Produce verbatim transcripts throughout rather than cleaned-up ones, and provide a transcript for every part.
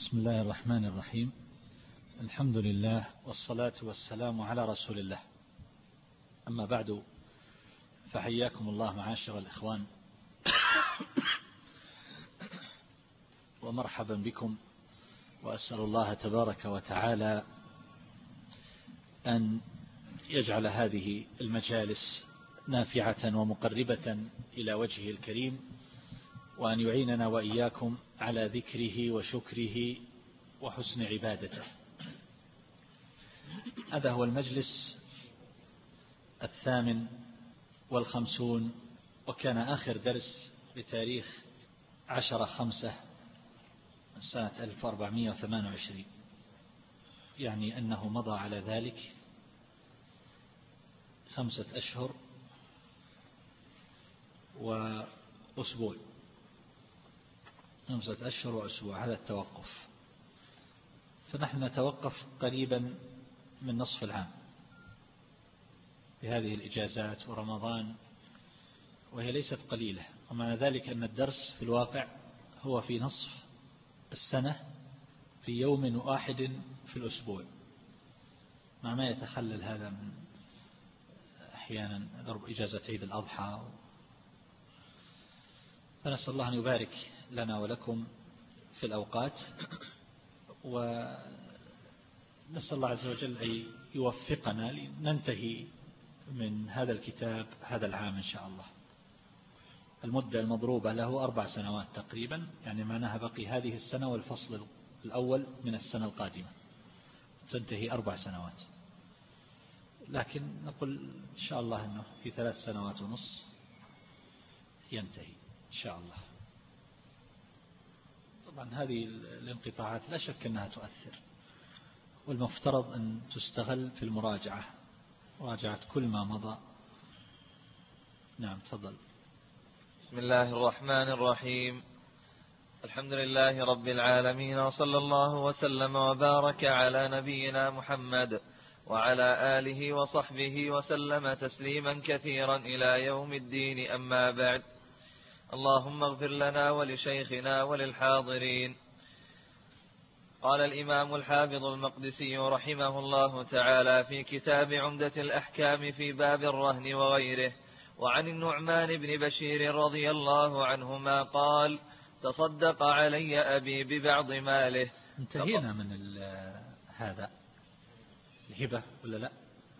بسم الله الرحمن الرحيم. الحمد لله والصلاة والسلام على رسول الله. أما بعد، فحياكم الله معاشر الإخوان ومرحبا بكم، وأسأل الله تبارك وتعالى أن يجعل هذه المجالس نافعة ومقربة إلى وجهه الكريم، وأن يعيننا وإياكم على ذكره وشكره وحسن عبادته. هذا هو المجلس الثامن والخمسون، وكان آخر درس بتاريخ عشرة خمسة سنة ألف وأربعمائة وثمانية وعشرين، يعني أنه مضى على ذلك خمسة أشهر وأسبوع خمسة أشهر وأسبوع هذا التوقف. فنحن نتوقف قريبا من نصف العام بهذه الإجازات ورمضان، وهي ليست قليلة، ومعنى ذلك أن الدرس في الواقع هو في نصف السنة في يوم واحد في الأسبوع، مع ما يتخلل هذا من أحيانا ضرب إجازة عيد الأضحى. فنسأل الله أن يبارك لنا ولكم في الأوقات، ونسأل الله عز وجل أن يوفقنا لننتهي من هذا الكتاب هذا العام إن شاء الله. المدة المضروبة له أربع سنوات تقريبا، يعني معناها بقي هذه السنة والفصل الأول من السنة القادمة، تنتهي أربع سنوات، لكن نقول إن شاء الله أنه في ثلاث سنوات ونص ينتهي إن شاء الله. طبعا هذه الانقطاعات لا شك أنها تؤثر، والمفترض أن تستغل في المراجعة، مراجعة كل ما مضى. نعم تفضل. بسم الله الرحمن الرحيم. الحمد لله رب العالمين، وصلى الله وسلم وبارك على نبينا محمد وعلى آله وصحبه وسلم تسليما كثيرا إلى يوم الدين. أما بعد، اللهم اغفر لنا ولشيخنا وللحاضرين. قال الإمام الحافظ المقدسي رحمه الله تعالى في كتاب عمدة الأحكام في باب الرهن وغيره: وعن النعمان بن بشير رضي الله عنهما قال: تصدق علي أبي ببعض ماله. انتهينا من هذا الهبة ولا لا؟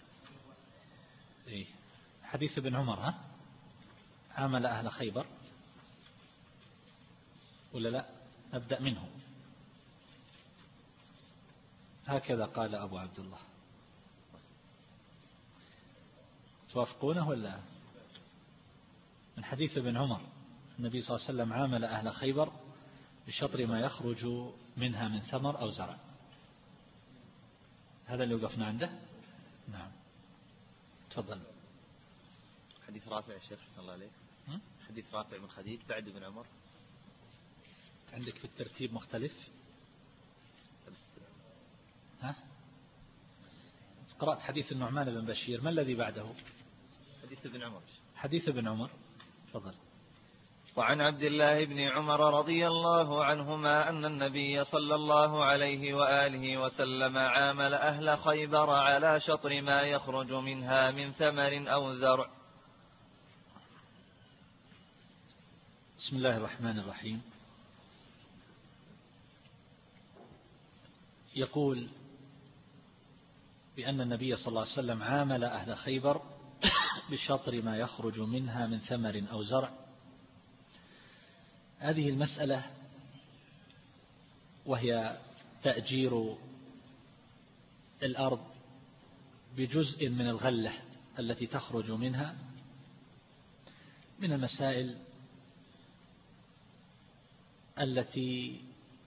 إيه؟ حديث ابن عمر ها عامل أهل خيبر ولا لا؟ نبدأ منه. هكذا قال أبو عبد الله، توافقونه ولا؟ من حديث ابن عمر النبي صلى الله عليه وسلم عامل أهل خيبر بشطر ما يخرج منها من ثمر أو زرع. هذا اللي وقفنا عنده. نعم تفضل. حديث رافع يا شيخ صلى الله عليه، حديث رافع بن خديج بعد ابن عمر عندك في الترتيب مختلف. ها؟ قرأت حديث النعمان بن بشير، ما الذي بعده؟ حديث ابن عمر. حديث ابن عمر تفضل. وعن عبد الله بن عمر رضي الله عنهما أن النبي صلى الله عليه وآله وسلم عامل أهل خيبر على شطر ما يخرج منها من ثمر أو زرع. بسم الله الرحمن الرحيم. يقول بأن النبي صلى الله عليه وسلم عامل أهل خيبر بشطر ما يخرج منها من ثمر أو زرع. هذه المسألة وهي تأجير الأرض بجزء من الغلة التي تخرج منها من المسائل التي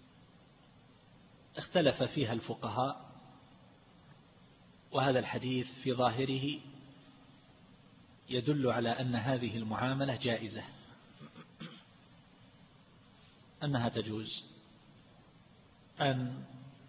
اختلف فيها الفقهاء، وهذا الحديث في ظاهره يدل على أن هذه المعاملة جائزة، أنها تجوز أن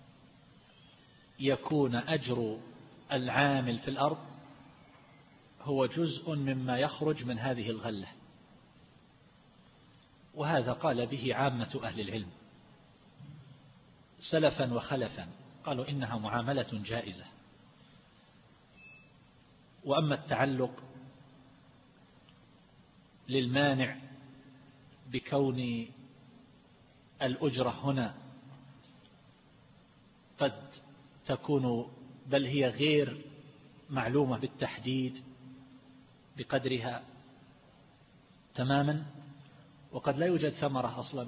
يكون أجر العامل في الأرض هو جزء مما يخرج من هذه الغلة، وهذا قال به عامة أهل العلم. سلفا وخلفا قالوا إنها معاملة جائزة. وأما التعلق للمانع بكون الأجرة هنا قد تكون بل هي غير معلومة بالتحديد بقدرها تماما، وقد لا يوجد ثمرة أصلا،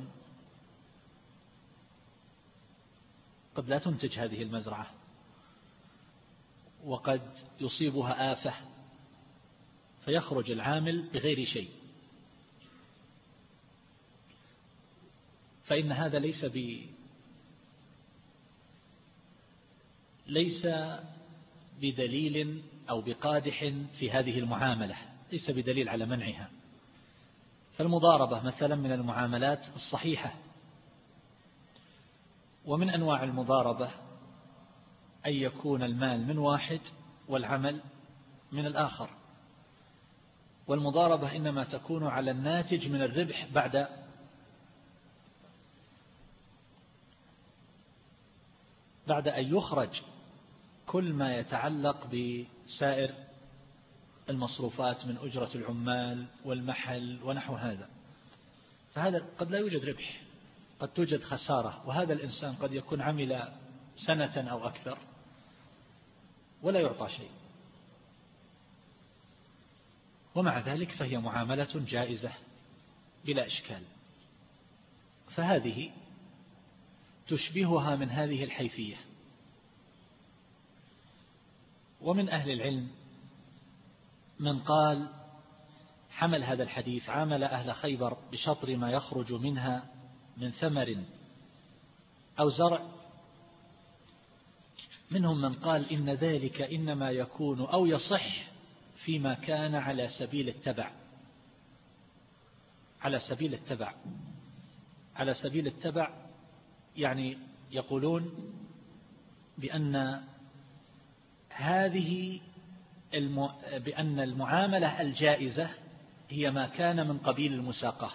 قد لا تنتج هذه المزرعة، وقد يصيبها آفة فيخرج العامل بغير شيء، فإن هذا ليس ب ليس بدليل أو بقادح في هذه المعاملة، ليس بدليل على منعها. فالمضاربة مثلا من المعاملات الصحيحة. ومن أنواع المضاربة أن يكون المال من واحد والعمل من الآخر، والمضاربة إنما تكون على الناتج من الربح بعد بعد أن يخرج كل ما يتعلق بسائر المصروفات من أجرة العمال والمحل ونحو هذا. فهذا قد لا يوجد ربح، قد توجد خسارة، وهذا الإنسان قد يكون عمل سنة أو أكثر ولا يعطى شيء، ومع ذلك فهي معاملة جائزة بلا إشكال. فهذه تشبهها من هذه الحيثية. ومن أهل العلم من قال حمل هذا الحديث عامل أهل خيبر بشطر ما يخرج منها من ثمر أو زرع. منهم من قال إن ذلك إنما يكون أو يصح فيما كان على سبيل التبع على سبيل التبع على سبيل التبع يعني يقولون بأن هذه الم... بأن المعاملة الجائزة هي ما كان من قبيل المساقة،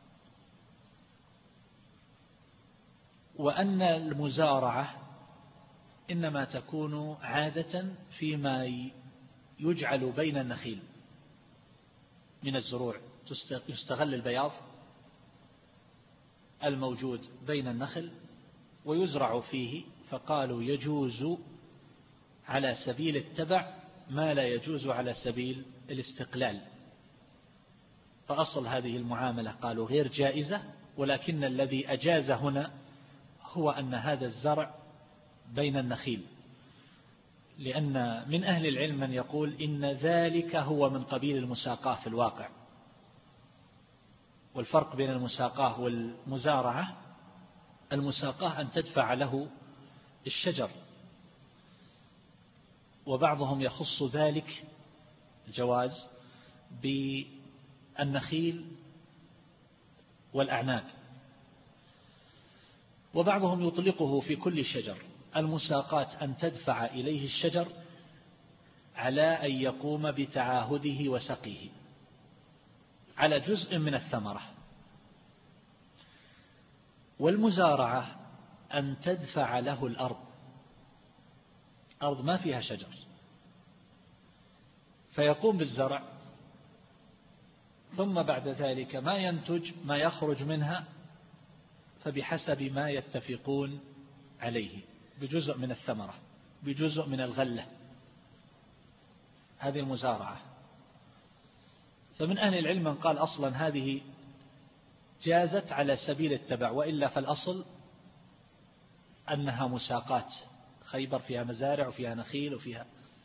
وأن المزارعة إنما تكون عادة فيما يجعل بين النخيل من الزروع، يستغل البياض الموجود بين النخل ويزرع فيه، فقالوا يجوز على سبيل التبع ما لا يجوز على سبيل الاستقلال. فأصل هذه المعاملة قالوا غير جائزة، ولكن الذي أجاز هنا هو أن هذا الزرع بين النخيل، لأن من أهل العلم من يقول إن ذلك هو من قبيل المساقاة في الواقع. والفرق بين المساقاة والمزارعة، المساقاة أن تدفع له الشجر، وبعضهم يخص ذلك الجواز بالنخيل والأعناب، وبعضهم يطلقه في كل شجر. المساقات أن تدفع إليه الشجر على أن يقوم بتعاهده وسقيه على جزء من الثمرة، والمزارعة أن تدفع له الأرض، أرض ما فيها شجر، فيقوم بالزرع، ثم بعد ذلك ما ينتج ما يخرج منها فبحسب ما يتفقون عليه، بجزء من الثمرة، بجزء من الغلة. هذه المزارعة. فمن أهل العلم من قال أصلا هذه جازت على سبيل التبع، وإلا فالأصل أنها مساقات. خيبر فيها مزارع وفيها نخيل وفيها،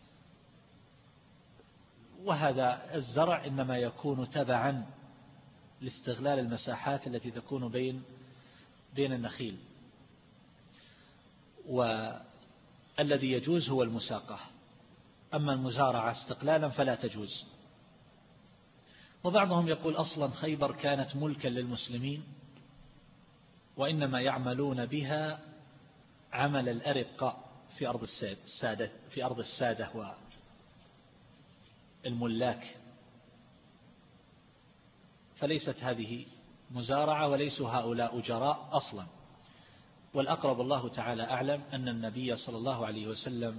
وهذا الزرع إنما يكون تبعا لاستغلال المساحات التي تكون بين بين النخيل، والذي يجوز هو المساقة. أما المزارعة استقلالا فلا تجوز. وبعضهم يقول أصلا خيبر كانت ملكا للمسلمين، وإنما يعملون بها عمل الأرقاء في أرض السادة في أرض السادة والملاك، فليست هذه مزارعة وليسوا هؤلاء أجراء أصلا. والأقرب الله تعالى أعلم أن النبي صلى الله عليه وسلم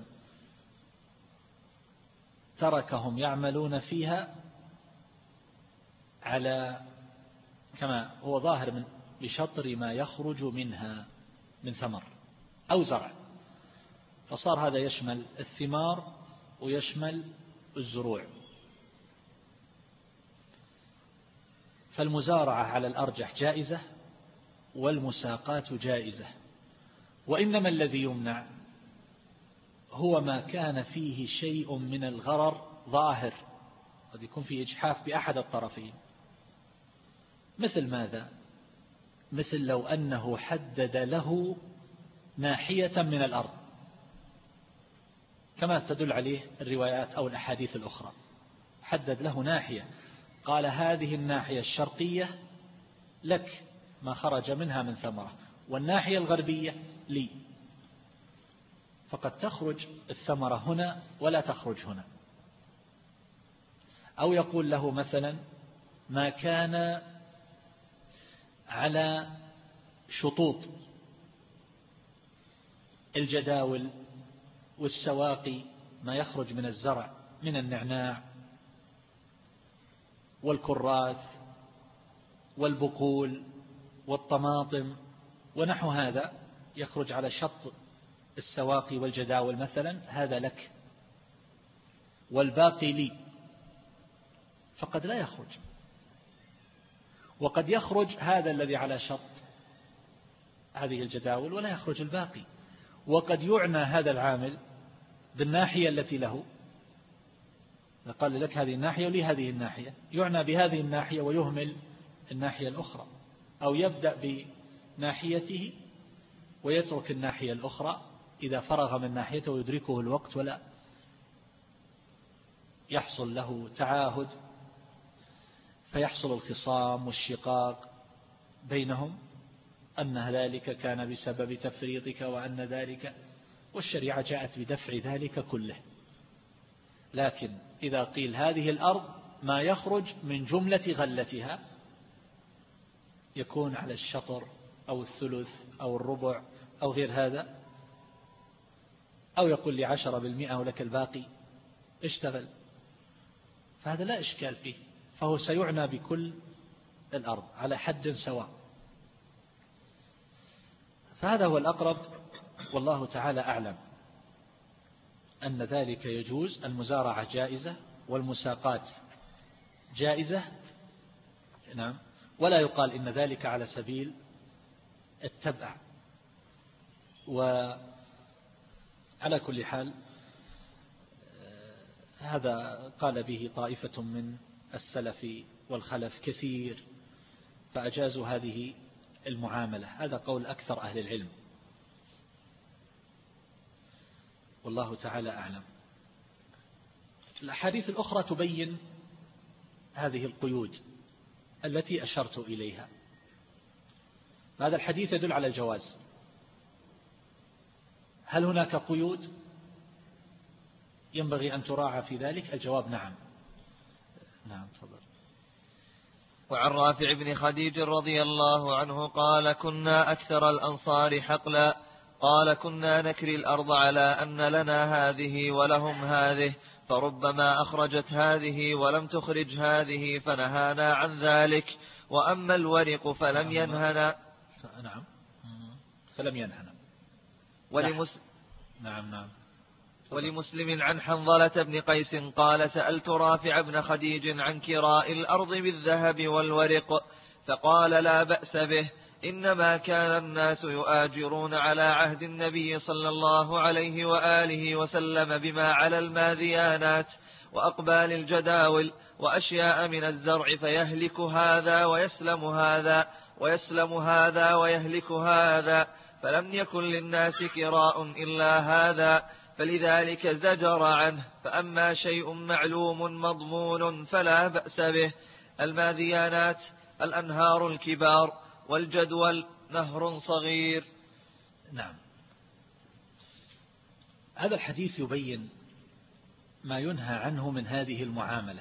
تركهم يعملون فيها على كما هو ظاهر من بشطر ما يخرج منها من ثمر أو زرع، فصار هذا يشمل الثمار ويشمل الزروع. فالمزارعة على الأرجح جائزة والمساقات جائزة، وإنما الذي يمنع هو ما كان فيه شيء من الغرر ظاهر، قد يكون فيه إجحاف بأحد الطرفين. مثل ماذا؟ مثل لو أنه حدد له ناحية من الأرض كما تدل عليه الروايات أو الأحاديث الأخرى، حدد له ناحية، قال هذه الناحية الشرقية لك ما خرج منها من ثمرة، والناحية الغربية لي، فقد تخرج الثمرة هنا ولا تخرج هنا. أو يقول له مثلا ما كان على شطوط الجداول والسواقي، ما يخرج من الزرع من النعناع والكراث والبقول والطماطم ونحو هذا، يخرج على شط السواقي والجداول مثلا، هذا لك والباقي لي، فقد لا يخرج. وقد يخرج هذا الذي على شط هذه الجداول ولا يخرج الباقي، وقد يعنى هذا العامل بالناحية التي له، قال لك هذه الناحية ولي هذه الناحية، يعنى بهذه الناحية ويهمل الناحية الأخرى، أو يبدأ بناحيته ويترك الناحية الأخرى إذا فرغ من ناحيته ويدركه الوقت ولا يحصل له تعاهد فيحصل الخصام والشقاق بينهم، أن ذلك كان بسبب تفريطك وأن ذلك، والشريعة جاءت بدفع ذلك كله. لكن إذا قيل هذه الأرض ما يخرج من جملة غلتها يكون على الشطر أو الثلث أو الربع أو غير هذا، أو يقول لي عشرة بالمئة ولك الباقي اشتغل، فهذا لا إشكال فيه، فهو سيعنى بكل الأرض على حد سواء. فهذا هو الأقرب والله تعالى أعلم، أن ذلك يجوز، المزارعة جائزة والمساقات جائزة، نعم، ولا يقال إن ذلك على سبيل التبع. وعلى كل حال هذا قال به طائفة من السلف والخلف كثير، فأجازوا هذه المعاملة، هذا قول أكثر أهل العلم والله تعالى أعلم. الأحاديث الأخرى تبين هذه القيود التي أشرت إليها. هذا الحديث يدل على الجواز. هل هناك قيود ينبغي أن تراعى في ذلك؟ الجواب نعم. نعم تفضل. وعن رافع بن خديج رضي الله عنه قال كنا أكثر الأنصار حقلا، قال كنا نكري الأرض على أن لنا هذه ولهم هذه، فربما أخرجت هذه ولم تخرج هذه فنهانا عن ذلك، وأما الورق فلم ينهنا. نعم فلم ينهنا. ولمسلم نعم نعم ولمسلم عن حنظلة بن قيس قال سألت رافع بن خديج عن كراء الأرض بالذهب والورق، فقال لا بأس به، إنما كان الناس يؤاجرون على عهد النبي صلى الله عليه وآله وسلم بما على الماذيانات وأقبال الجداول وأشياء من الزرع، فيهلك هذا ويسلم هذا ويسلم هذا ويهلك هذا، فلم يكن للناس كراء إلا هذا، فلذلك زجر عنه. فأما شيء معلوم مضمون فلا بأس به. الماذيانات الأنهار الكبار، والجدول نهر صغير. نعم. هذا الحديث يبين ما ينهى عنه من هذه المعاملة،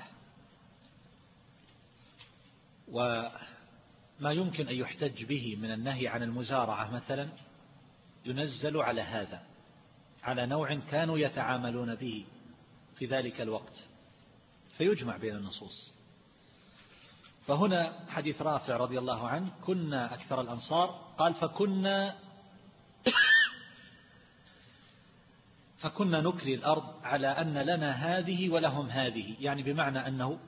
وما يمكن أن يحتج به من النهي عن المزارعة مثلا ينزل على هذا، على نوع كانوا يتعاملون به في ذلك الوقت، فيجمع بين النصوص. فهنا حديث رافع رضي الله عنه كنا أكثر الأنصار، قال فكنا فكنا نكري الأرض على أن لنا هذه ولهم هذه، يعني بمعنى أنه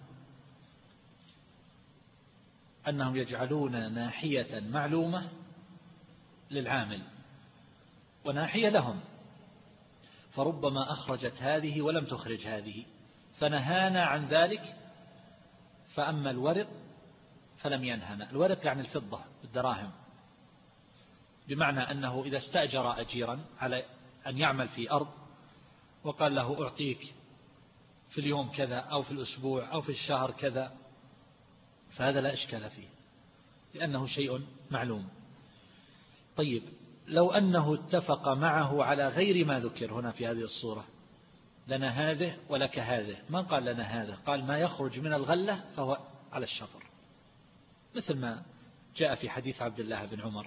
أنهم يجعلون ناحية معلومة للعامل وناحية لهم، فربما أخرجت هذه ولم تخرج هذه، فنهانا عن ذلك. فأما الورق فلم ينهنا. الورق يعني الفضة الدراهم، بمعنى أنه إذا استأجر أجيرا على أن يعمل في أرض وقال له أعطيك في اليوم كذا أو في الأسبوع أو في الشهر كذا، فهذا لا إشكال فيه لأنه شيء معلوم. طيب لو أنه اتفق معه على غير ما ذكر هنا في هذه الصورة، لنا هذه ولك هذه، ما قال لنا هذا، قال ما يخرج من الغلة فهو على الشطر، مثل ما جاء في حديث عبد الله بن عمر،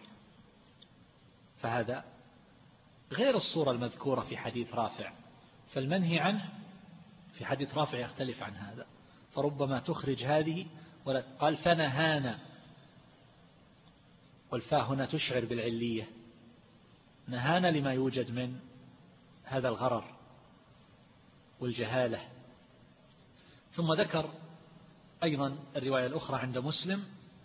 فهذا غير الصورة المذكورة في حديث رافع. فالمنهي عنه في حديث رافع يختلف عن هذا، فربما تخرج هذه ولا. قال فنهانا، والفاء هنا تشعر بالعلية، نهانا لما يوجد من هذا الغرر والجهالة. ثم ذكر أيضا الرواية الأخرى عند مسلم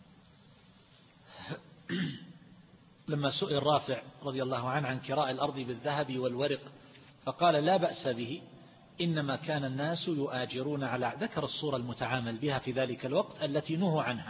لما سئل رافع رضي الله عنه عن كراء الأرض بالذهب والورق فقال لا بأس به، إنما كان الناس يؤاجرون على، ذكر الصورة المتعامل بها في ذلك الوقت التي نهوا عنها،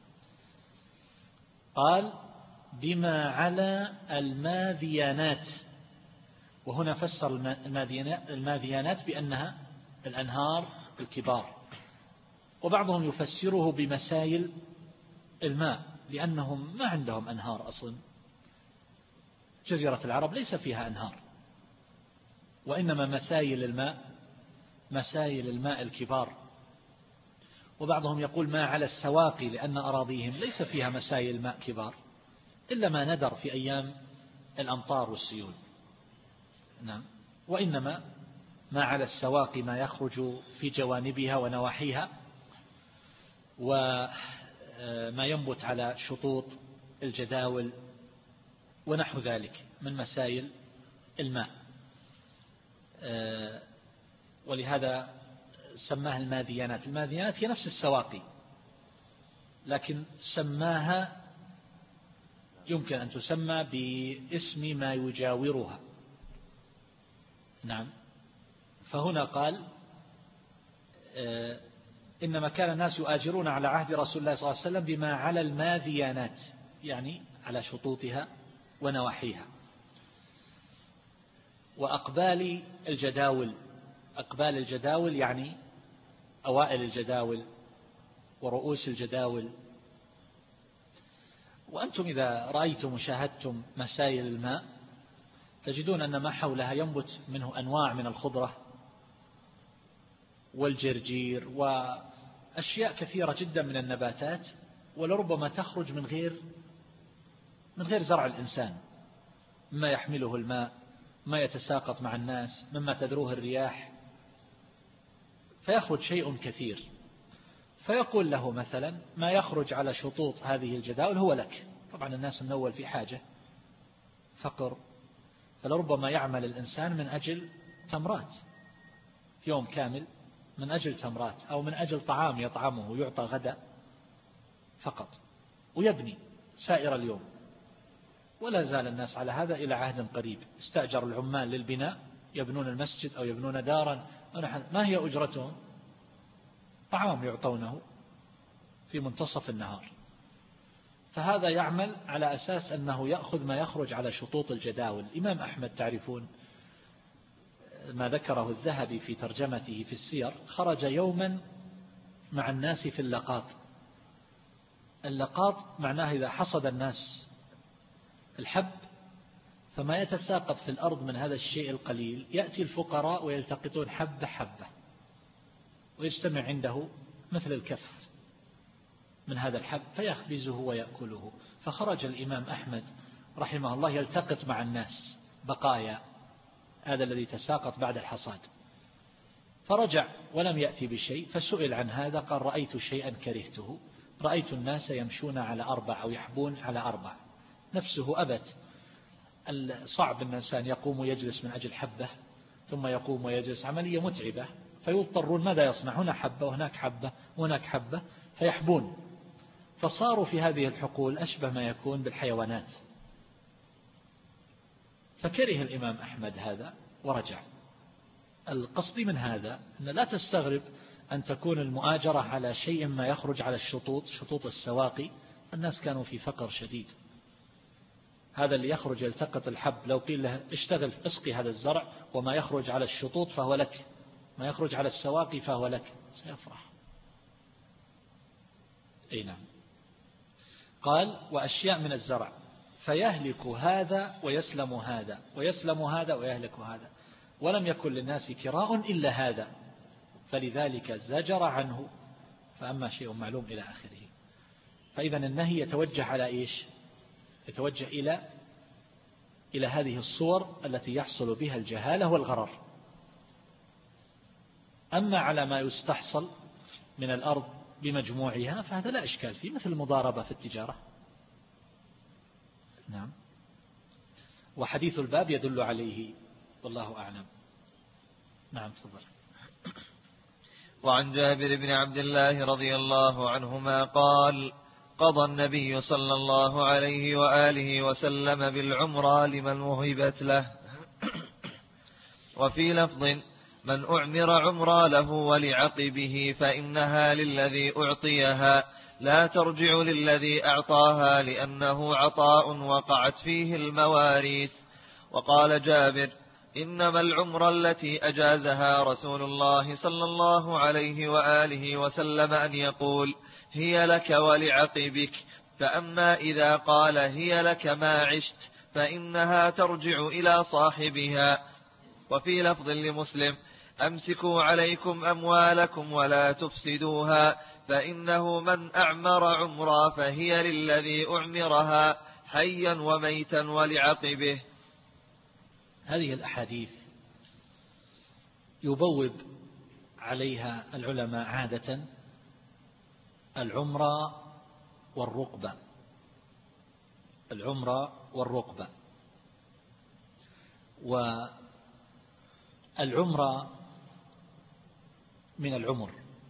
قال بما على الماذيانات، وهنا فسر الماذيانات بأنها الأنهار الكبار، وبعضهم يفسره بمسايل الماء لأنهم ما عندهم أنهار أصلا، جزيرة العرب ليس فيها أنهار، وإنما مسايل الماء مسايل الماء الكبار. وبعضهم يقول ما على السواقي لأن أراضيهم ليس فيها مسايل ماء كبار إلا ما ندر في أيام الأمطار والسيول، نعم، وإنما ما على السواقي ما يخرج في جوانبها ونواحيها، وما ينبت على شطوط الجداول ونحو ذلك من مسائل الماء، ولهذا سماها الماذيانات. الماذيانات هي نفس السواقي لكن سماها يمكن أن تسمى باسم ما يجاورها، نعم. فهنا قال إنما كان الناس يؤاجرون على عهد رسول الله صلى الله عليه وسلم بما على الماذيانات، يعني على شطوطها ونواحيها. وأقبال الجداول، أقبال الجداول يعني أوائل الجداول ورؤوس الجداول. وأنتم إذا رأيتم وشاهدتم مسائل الماء تجدون أن ما حولها ينبت منه أنواع من الخضرة والجرجير وأشياء كثيرة جدا من النباتات، ولربما تخرج من غير من غير زرع الإنسان، مما يحمله الماء، ما يتساقط مع الناس، مما تذروه الرياح، فيخرج شيء كثير. فيقول له مثلا ما يخرج على شطوط هذه الجداول هو لك. طبعا الناس من أول في حاجة فقر، فلربما يعمل الإنسان من أجل تمرات يوم كامل، من أجل تمرات أو من أجل طعام يطعمه يعطى غدا فقط، ويبني سائر اليوم. ولا زال الناس على هذا إلى عهد قريب، استأجر العمال للبناء يبنون المسجد أو يبنون دارا، ما هي أجرتهم؟ طعام يعطونه في منتصف النهار. فهذا يعمل على أساس أنه يأخذ ما يخرج على شطوط الجداول. الإمام أحمد تعرفون ما ذكره الذهبي في ترجمته في السير، خرج يوما مع الناس في اللقاط. اللقاط معناه إذا حصد الناس الحب فما يتساقط في الأرض من هذا الشيء القليل يأتي الفقراء ويلتقطون حبة حبة ويجتمع عنده مثل الكف من هذا الحب فيخبزه ويأكله. فخرج الإمام أحمد رحمه الله يلتقط مع الناس بقايا هذا الذي تساقط بعد الحصاد، فرجع ولم يأتي بشيء، فسئل عن هذا قال رأيت شيئا كرهته، رأيت الناس يمشون على أربع أو يحبون على أربع، نفسه أبت. صعب الإنسان يقوم ويجلس من أجل حبة ثم يقوم ويجلس، عملية متعبة، فيضطرون ماذا يصنع؟ هنا حبة وهناك حبة وهناك حبة، فيحبون، فصاروا في هذه الحقول أشبه ما يكون بالحيوانات. فكره الإمام أحمد هذا ورجع. القصد من هذا أن لا تستغرب أن تكون المؤاجرة على شيء ما يخرج على الشطوط، شطوط السواقي، الناس كانوا في فقر شديد. هذا اللي يخرج يلتقط الحب لو قيل له اشتغل اسقي هذا الزرع، وما يخرج على الشطوط فهو لك، ما يخرج على السواقي فهو لك، سيفرح. أي نعم. قال وأشياء من الزرع فيهلك هذا ويسلم هذا، ويسلم هذا ويهلك هذا، ولم يكن للناس كراء إلا هذا، فلذلك زجر عنه، فأما شيء معلوم إلى آخره. فإذا النهي يتوجه على إيش؟ يتوجه إلى إلى هذه الصور التي يحصل بها الجهالة والغرر. أما على ما يستحصل من الأرض بمجموعها فهذا لا إشكال فيه، مثل المضاربة في التجارة. نعم. وحديث الباب يدل عليه، والله أعلم. نعم تفضل. وعن جابر بن عبد الله رضي الله عنهما قال قضى النبي صلى الله عليه وآله وسلم بالعمرة لمن وهبت له. وفي لفظ من أعمر عمرة له ولعقبه فإنها للذي أعطيها لا ترجع للذي أعطاها، لأنه عطاء وقعت فيه المواريث. وقال جابر إنما العمرة التي أجازها رسول الله صلى الله عليه وآله وسلم أن يقول هي لك ولعقبك، فأما إذا قال هي لك ما عشت فإنها ترجع إلى صاحبها. وفي لفظ لمسلم أمسكوا عليكم أموالكم ولا تفسدوها، فإنه من أعمر عمرا فهي للذي أعمرها حيا وميتا ولعقبه. هذه الأحاديث يبوب عليها العلماء عادة العمرة والرقبة، العمرة والرقبة. والعمرة من العمر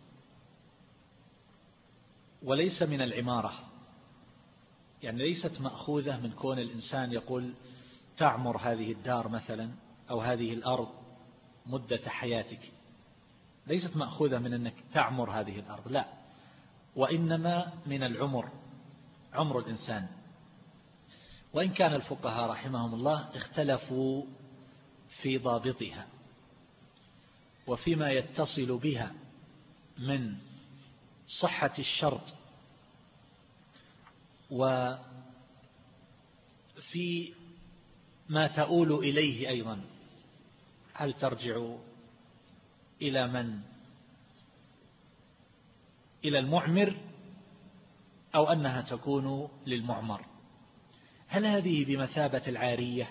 وليس من العمارة، يعني ليست مأخوذة من كون الإنسان يقول تعمر هذه الدار مثلا أو هذه الأرض مدة حياتك، ليست مأخوذة من أنك تعمر هذه الأرض، لا، وإنما من العمر، عمر الإنسان. وإن كان الفقهاء رحمهم الله اختلفوا في ضابطها وفيما يتصل بها من صحة الشرط، وفي ما تؤول إليه أيضا، هل ترجع إلى من؟ إلى المعمر أو أنها تكون للمعمر؟ هل هذه بمثابة العارية؟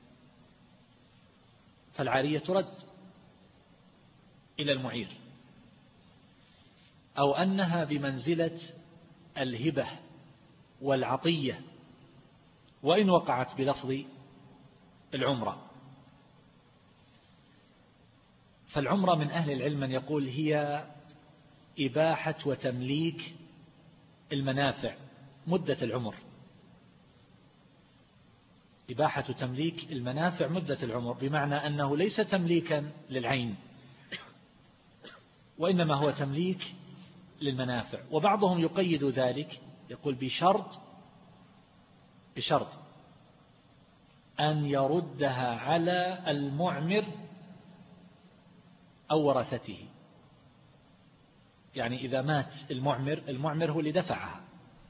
فالعارية ترد إلى المعير، أو أنها بمنزلة الهبة والعطية وإن وقعت بلفظ العمرة. فالعمرة من أهل العلم من يقول هي إباحة وتمليك المنافع مدة العمر، إباحة تمليك المنافع مدة العمر، بمعنى أنه ليس تمليكا للعين وإنما هو تمليك للمنافع. وبعضهم يقيد ذلك يقول بشرط بشرط أن يردها على المعمر أو ورثته، يعني إذا مات المعمر، المعمر هو اللي دفعها،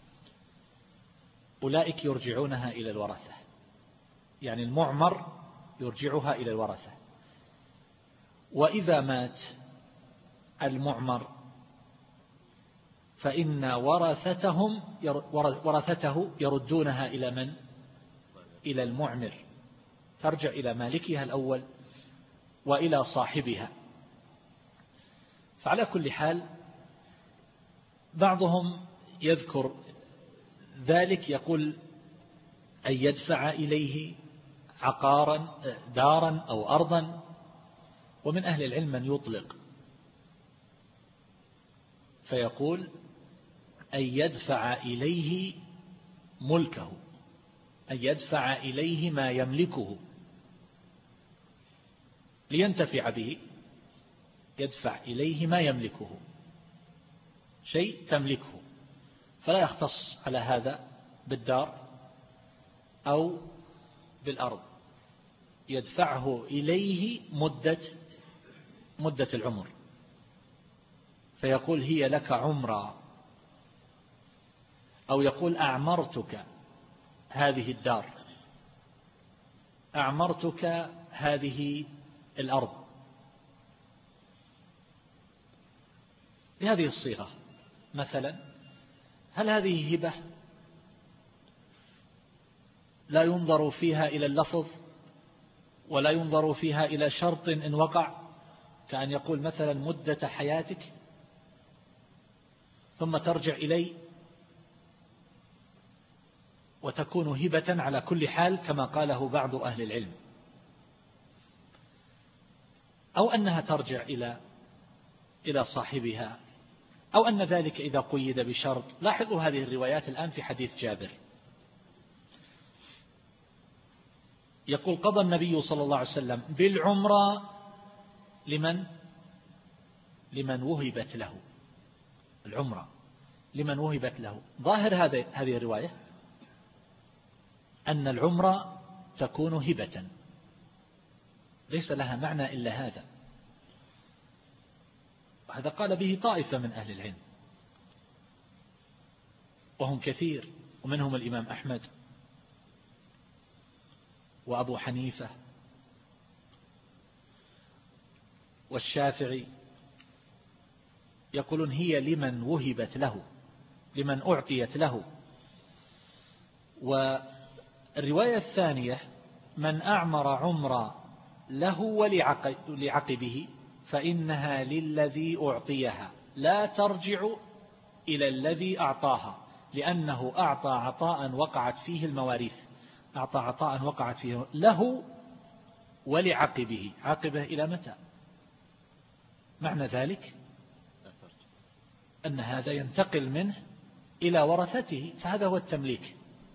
أولئك يرجعونها إلى الورثة، يعني المعمر يرجعها إلى الورثة. وإذا مات المعمر فإن ورثتهم ورثته يردونها إلى من؟ إلى المعمر، ترجع إلى مالكها الأول وإلى صاحبها. فعلى كل حال بعضهم يذكر ذلك، يقول أن يدفع إليه عقارا دارا أو أرضا، ومن أهل العلم من يطلق فيقول أن يدفع إليه ملكه، أن يدفع إليه ما يملكه لينتفع به، يدفع إليه ما يملكه، شيء تملكه، فلا يختص على هذا بالدار أو بالأرض، يدفعه إليه مدة مدة العمر، فيقول هي لك عمرا، أو يقول أعمرتك هذه الدار، أعمرتك هذه الأرض، بهذه الصيغة مثلا. هل هذه هبة لا ينظر فيها إلى اللفظ ولا ينظر فيها إلى شرط إن وقع، كأن يقول مثلا مدة حياتك ثم ترجع إلي وتكون هبة على كل حال كما قاله بعض أهل العلم، أو أنها ترجع إلى إلى صاحبها، أو أن ذلك إذا قيد بشرط. لاحظوا هذه الروايات الآن في حديث جابر، يقول قضى النبي صلى الله عليه وسلم بالعمرة لمن لمن وهبت له العمرة، لمن وهبت له. ظاهر هذه هذه الرواية أن العمرة تكون هبة، ليس لها معنى إلا هذا، وهذا قال به طائفة من أهل العلم وهم كثير، ومنهم الإمام أحمد وأبو حنيفة والشافعي، يقولون هي لمن وهبت له، لمن أعطيت له. والرواية الثانية من أعمر عمرا له ولعقبه فإنها للذي أعطيها لا ترجع إلى الذي أعطاها، لأنه أعطى عطاء وقعت فيه المواريث، أعطى عطاء وقعت فيه له ولعقبه. عقبه إلى متى؟ معنى ذلك أن هذا ينتقل منه إلى ورثته، فهذا هو التمليك.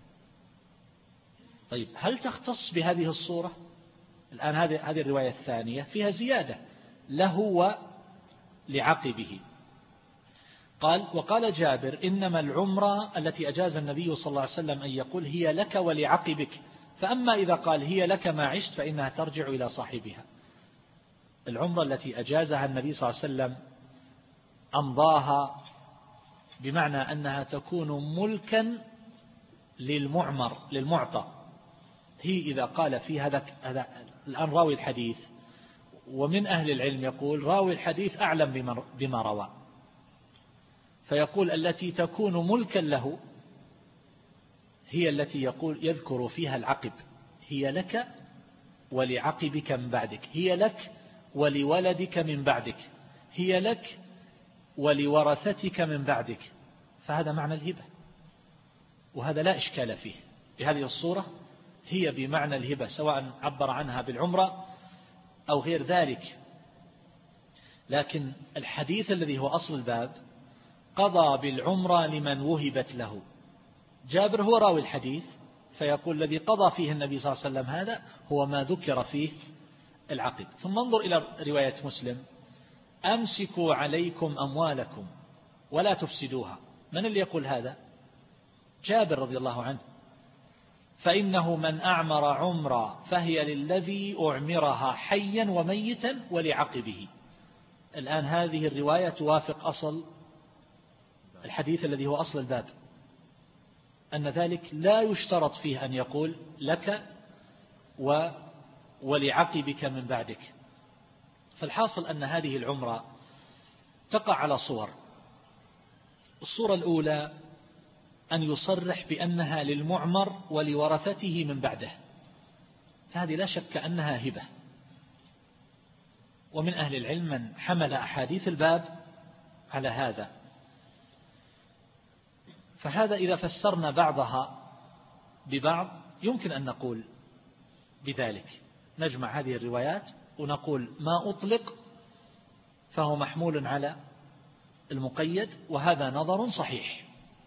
طيب هل تختص بهذه الصورة؟ الآن هذه هذه الرواية الثانية فيها زيادة، له ولعقبه. قال وقال جابر إنما العمرة التي أجاز النبي صلى الله عليه وسلم أن يقول هي لك ولعقبك، فأما إذا قال هي لك ما عشت فإنها ترجع إلى صاحبها. العمرة التي أجازها النبي صلى الله عليه وسلم أمضاها بمعنى أنها تكون ملكا للمعمر للمعطى. هي إذا قال في هذا هذا الآن راوي الحديث، ومن أهل العلم يقول راوي الحديث أعلم بما روى، فيقول التي تكون ملكا له هي التي يقول يذكر فيها العقب، هي لك ولعقبك من بعدك، هي لك ولولدك من بعدك، هي لك ولورثتك من بعدك، فهذا معنى الهبة، وهذا لا إشكال فيه. بهذه الصورة هي بمعنى الهبة سواء عبر عنها بالعمرة أو غير ذلك. لكن الحديث الذي هو أصل الباب قضى بالعمرة لمن وهبت له، جابر هو راوي الحديث، فيقول الذي قضى فيه النبي صلى الله عليه وسلم هذا هو ما ذكر فيه العقد. ثم انظر إلى رواية مسلم أمسكوا عليكم أموالكم ولا تفسدوها. من اللي يقول هذا؟ جابر رضي الله عنه. فإنه من أعمر عمرا فهي للذي أعمرها حيا وميتا ولعقبه. الآن هذه الرواية توافق أصل الحديث الذي هو أصل الباب، أن ذلك لا يشترط فيه أن يقول لك و ولعقبك من بعدك. فالحاصل أن هذه العمرة تقع على صور. الصورة الأولى أن يصرح بأنها للمعمر ولورثته من بعده، هذه لا شك أنها هبة. ومن أهل العلم من حمل أحاديث الباب على هذا. فهذا إذا فسرنا بعضها ببعض يمكن أن نقول بذلك، نجمع هذه الروايات ونقول ما أطلق فهو محمول على المقيد، وهذا نظر صحيح.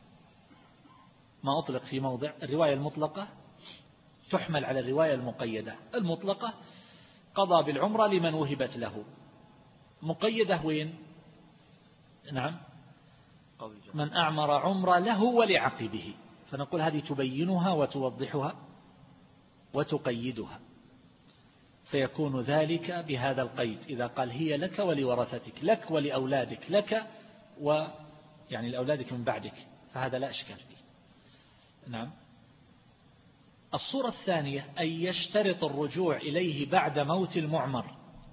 ما أطلق في موضع، الرواية المطلقة تحمل على الرواية المقيدة. المطلقة قضى بالعمرة لمن وهبت له، مقيدة وين؟ نعم، من أعمر عمرة له ولعقبه، فنقول هذه تبينها وتوضحها وتقيدها، فيكون ذلك بهذا القيد. إذا قال هي لك ولورثتك، لك ولأولادك، لك ويعني لأولادك من بعدك، فهذا لا إشكال فيه. نعم. الصورة الثانية أن يشترط الرجوع إليه بعد موت المعمر،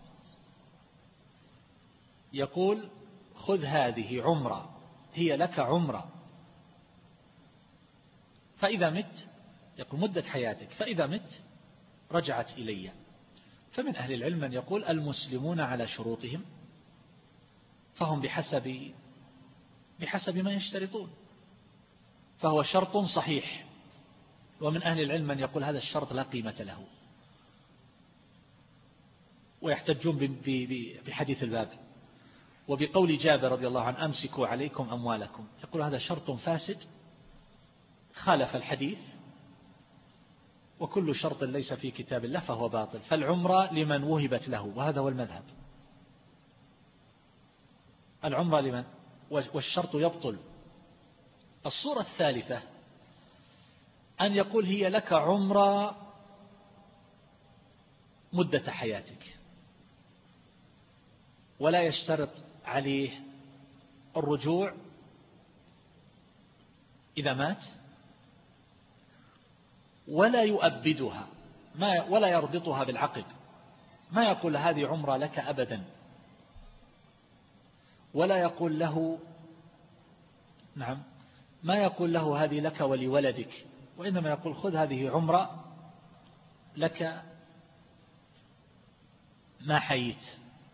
يقول خذ هذه عمرة، هي لك عمرة، فإذا مت، يقول مدة حياتك، فإذا مت رجعت إلي. فمن أهل العلم من يقول المسلمون على شروطهم، فهم بحسب بحسب ما يشترطون، فهو شرط صحيح. ومن أهل العلم من يقول هذا الشرط لا قيمة له، ويحتجون بحديث الباب وبقول جابر رضي الله عنه أمسكوا عليكم أموالكم، يقول هذا شرط فاسد خالف الحديث، وكل شرط ليس في كتاب الله فهو باطل، فالعمرة لمن وهبت له، وهذا هو المذهب، العمرة لمن، والشرط يبطل. الصورة الثالثة أن يقول هي لك عمرة مدة حياتك، ولا يشترط عليه الرجوع إذا مات، ولا يؤبدها، ما ولا يربطها بالعقد، ما يقول هذه عمرة لك أبدا، ولا يقول له نعم ما يقول له هذه لك ولولدك، وإنما يقول خذ هذه عمرة لك ما حييت.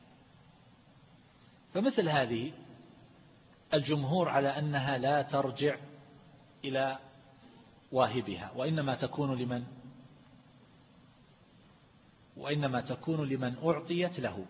فمثل هذه الجمهور على أنها لا ترجع إلى واهبها، وإنما تكون لمن وإنما تكون لمن أعطيت له.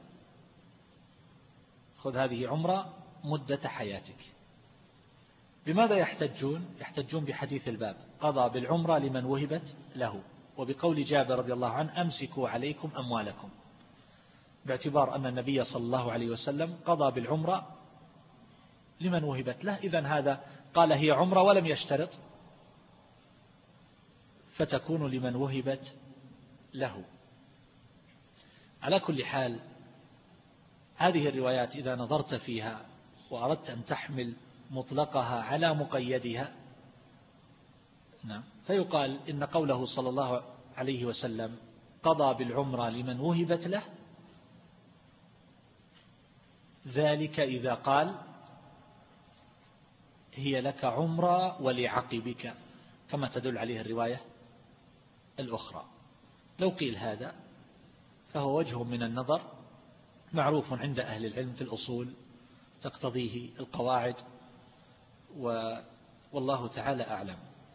خذ هذه عمرة مدة حياتك. بماذا يحتجون؟ يحتجون بحديث الباب قضى بالعمرة لمن وهبت له، وبقول جابر رضي الله عنه أمسكوا عليكم أموالكم، باعتبار أن النبي صلى الله عليه وسلم قضى بالعمرة لمن وهبت له، إذن هذا قال هي عمرة ولم يشترط، فتكون لمن وهبت له. على كل حال هذه الروايات إذا نظرت فيها وأردت أن تحمل مطلقها على مقيدها، نعم، فيقال إن قوله صلى الله عليه وسلم قضى بالعمرة لمن وهبت له، ذلك إذا قال هي لك عمرة ولعقبك، كما تدل عليه الرواية الأخرى. لو قيل هذا فهو وجه من النظر معروف عند أهل العلم في الأصول، تقتضيه القواعد، والله تعالى أعلم.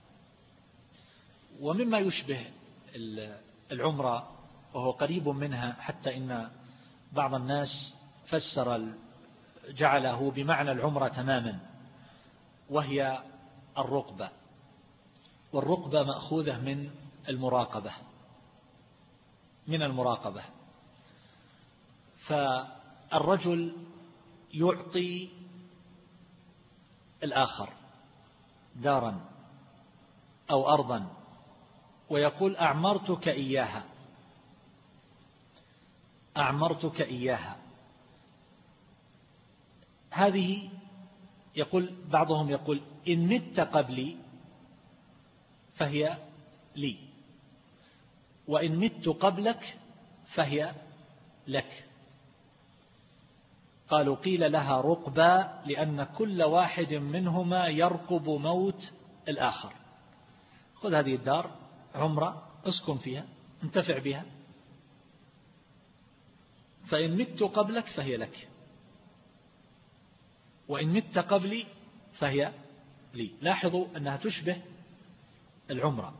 ومما يشبه العمرة وهو قريب منها، حتى إن بعض الناس فسر جعله بمعنى العمرة تماما، وهي الرقبة، والرقبة مأخوذة من المراقبة من المراقبة فالرجل يعطي الآخر دارا أو أرضا ويقول أعمرتك إياها أعمرتك إياها هذه يقول بعضهم يقول إن مت قبلي فهي لي، وإن مت قبلك فهي لك. قالوا قيل لها رقبة لأن كل واحد منهما يرقب موت الآخر. خذ هذه الدار عمرة، اسكن فيها، انتفع بها، فإن مت قبلك فهي لك، وإن مت قبلي فهي لي. لاحظوا أنها تشبه العمرة.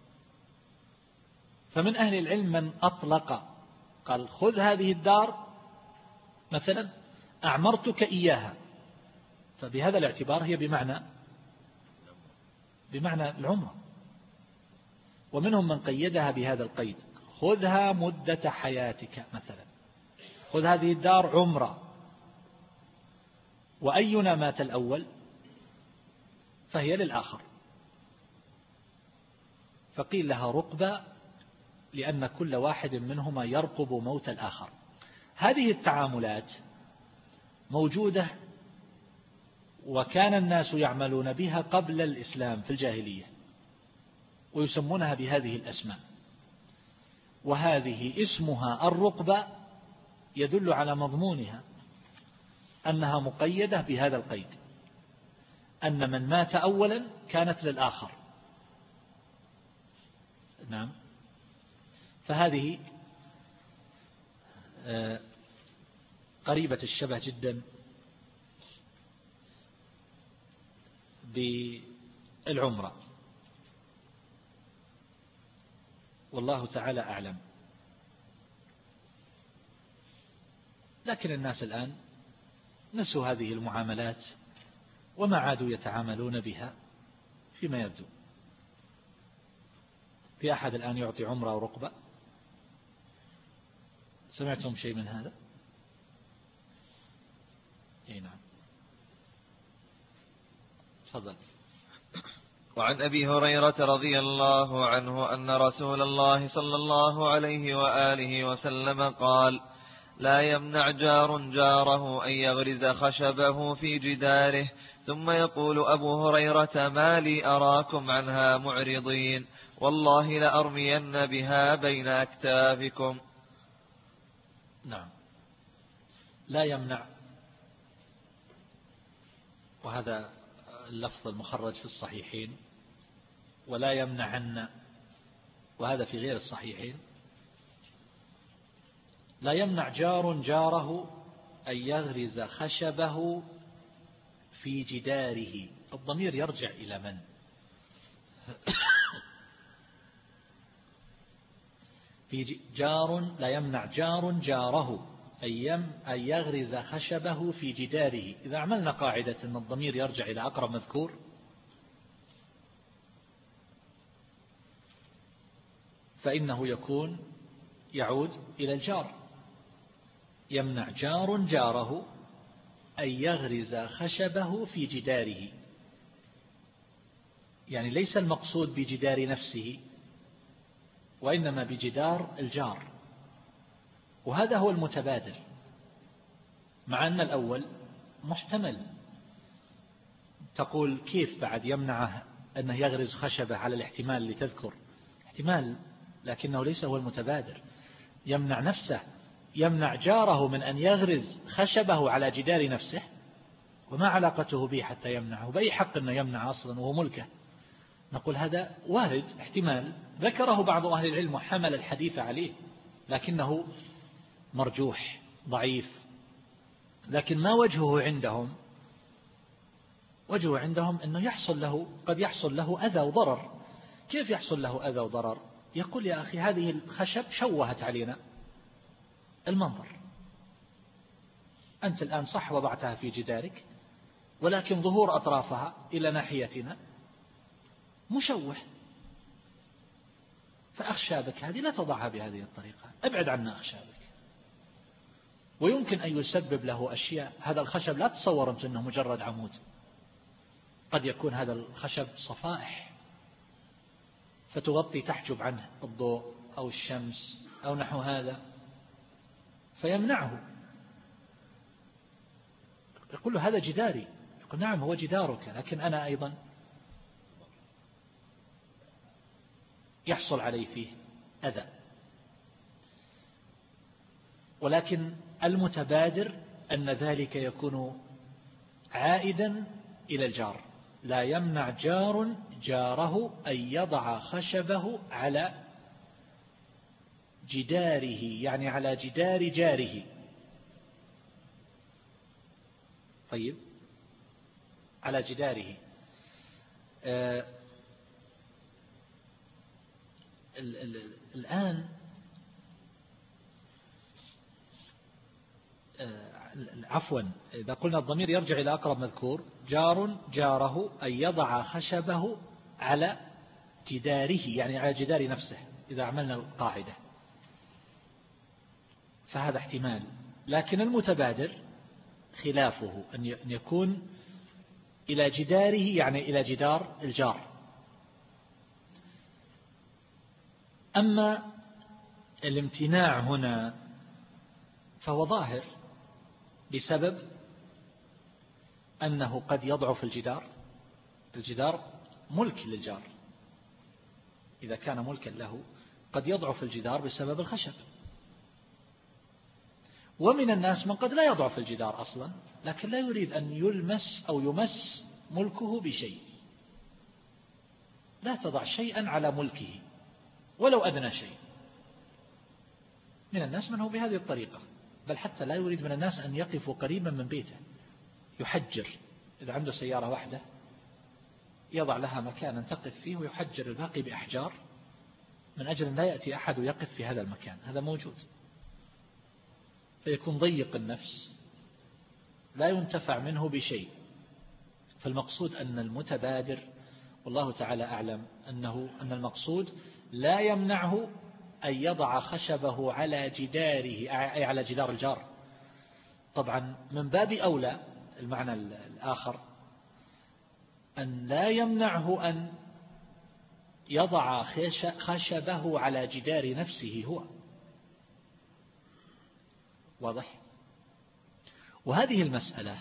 فمن أهل العلم من أطلق قال خذ هذه الدار مثلا أعمرتك إياها، فبهذا الاعتبار هي بمعنى بمعنى العمرة. ومنهم من قيدها بهذا القيد، خذها مدة حياتك مثلا، خذ هذه الدار عمرة، وأينا مات الأول فهي للآخر. فقيل لها رقبة لأن كل واحد منهما يرقب موت الآخر. هذه التعاملات موجودة وكان الناس يعملون بها قبل الإسلام في الجاهلية، ويسمونها بهذه الأسماء. وهذه اسمها الرقبة يدل على مضمونها أنها مقيدة بهذا القيد، أن من مات أولا كانت للآخر. نعم. فهذه قريبة الشبه جدا بالعمرة، والله تعالى أعلم. لكن الناس الآن نسوا هذه المعاملات وما عادوا يتعاملون بها فيما يبدو. في أحد الآن يعطي عمرة ورقبة؟ سمعتم شيء من هذا؟ اي نعم. تفضل. وعن أبي هريرة رضي الله عنه أن رسول الله صلى الله عليه وآله وسلم قال: لا يمنع جار جاره أن يغرز خشبه في جداره، ثم يقول أبو هريرة: ما لي أراكم عنها معرضين، والله لأرمين بها بين أكتافكم. نعم. لا يمنع، وهذا اللفظ المخرج في الصحيحين، ولا يمنعن، وهذا في غير الصحيحين. لا يمنع جار جاره أن يغرز خشبه في جداره. الضمير يرجع إلى من؟ في جار لا يمنع جار جاره أن يغرز خشبه في جداره. إذا عملنا قاعدة أن الضمير يرجع إلى أقرب مذكور، فإنه يكون يعود إلى الجار. يمنع جار جاره أن يغرز خشبه في جداره، يعني ليس المقصود بجدار نفسه، وإنما بجدار الجار. وهذا هو المتبادر، مع أن الأول محتمل. تقول كيف بعد يمنعه أنه يغرز خشبه على الاحتمال اللي تذكر؟ احتمال، لكنه ليس هو المتبادر. يمنع نفسه، يمنع جاره من أن يغرز خشبه على جدار نفسه، وما علاقته به حتى يمنعه؟ بأي حق أنه يمنع أصلا وهو ملكه؟ نقول هذا وارد، احتمال ذكره بعض أهل العلم وحمل الحديث عليه، لكنه مرجوح ضعيف. لكن ما وجهه عندهم؟ وجهه عندهم أنه يحصل له، قد يحصل له أذى وضرر. كيف يحصل له أذى وضرر؟ يقول يا أخي هذه الخشب شوهت علينا المنظر، أنت الآن صح وضعتها في جدارك، ولكن ظهور أطرافها إلى ناحيتنا مشوه، فأخشابك هذه لا تضعها بهذه الطريقة، أبعد عنا أخشابك. ويمكن أن يسبب له أشياء. هذا الخشب لا تصور أنت أنه مجرد عمود، قد يكون هذا الخشب صفائح فتغطي تحجب عنه الضوء أو الشمس أو نحو هذا، فيمنعه. يقول له هذا جداري، يقول نعم هو جدارك، لكن أنا أيضا يحصل علي فيه أذى. ولكن المتبادر أن ذلك يكون عائدا إلى الجار، لا يمنع جار جاره أن يضع خشبه على جداره، يعني على جدار جاره. طيب، على جداره. آه ال ال الآن آه عفوا، إذا قلنا الضمير يرجع إلى أقرب مذكور، جار جاره أن يضع خشبه على جداره، يعني على جدار نفسه. إذا عملنا القاعدة فهذا احتمال، لكن المتبادر خلافه أن يكون إلى جداره، يعني إلى جدار الجار. أما الامتناع هنا فهو ظاهر بسبب أنه قد يضعف الجدار. الجدار ملك للجار، إذا كان ملكا له قد يضعف الجدار بسبب الخشب. ومن الناس من قد لا يضعف الجدار أصلا، لكن لا يريد أن يلمس أو يمس ملكه بشيء. لا تضع شيئا على ملكه ولو أدنى شيء. من الناس من هو بهذه الطريقة، بل حتى لا يريد من الناس أن يقفوا قريبا من بيته، يحجر. إذا عنده سيارة واحدة يضع لها مكانا تقف فيه ويحجر الباقي بأحجار من أجل أن لا يأتي أحد ويقف في هذا المكان. هذا موجود، فيكون ضيق النفس لا ينتفع منه بشيء. فالمقصود أن المتبادر، والله تعالى أعلم، أنه أن المقصود لا يمنعه أن يضع خشبه على جداره، أي على جدار الجار. طبعا من باب أولى المعنى الآخر أن لا يمنعه أن يضع خشبه على جدار نفسه هو. واضح؟ وهذه المسألة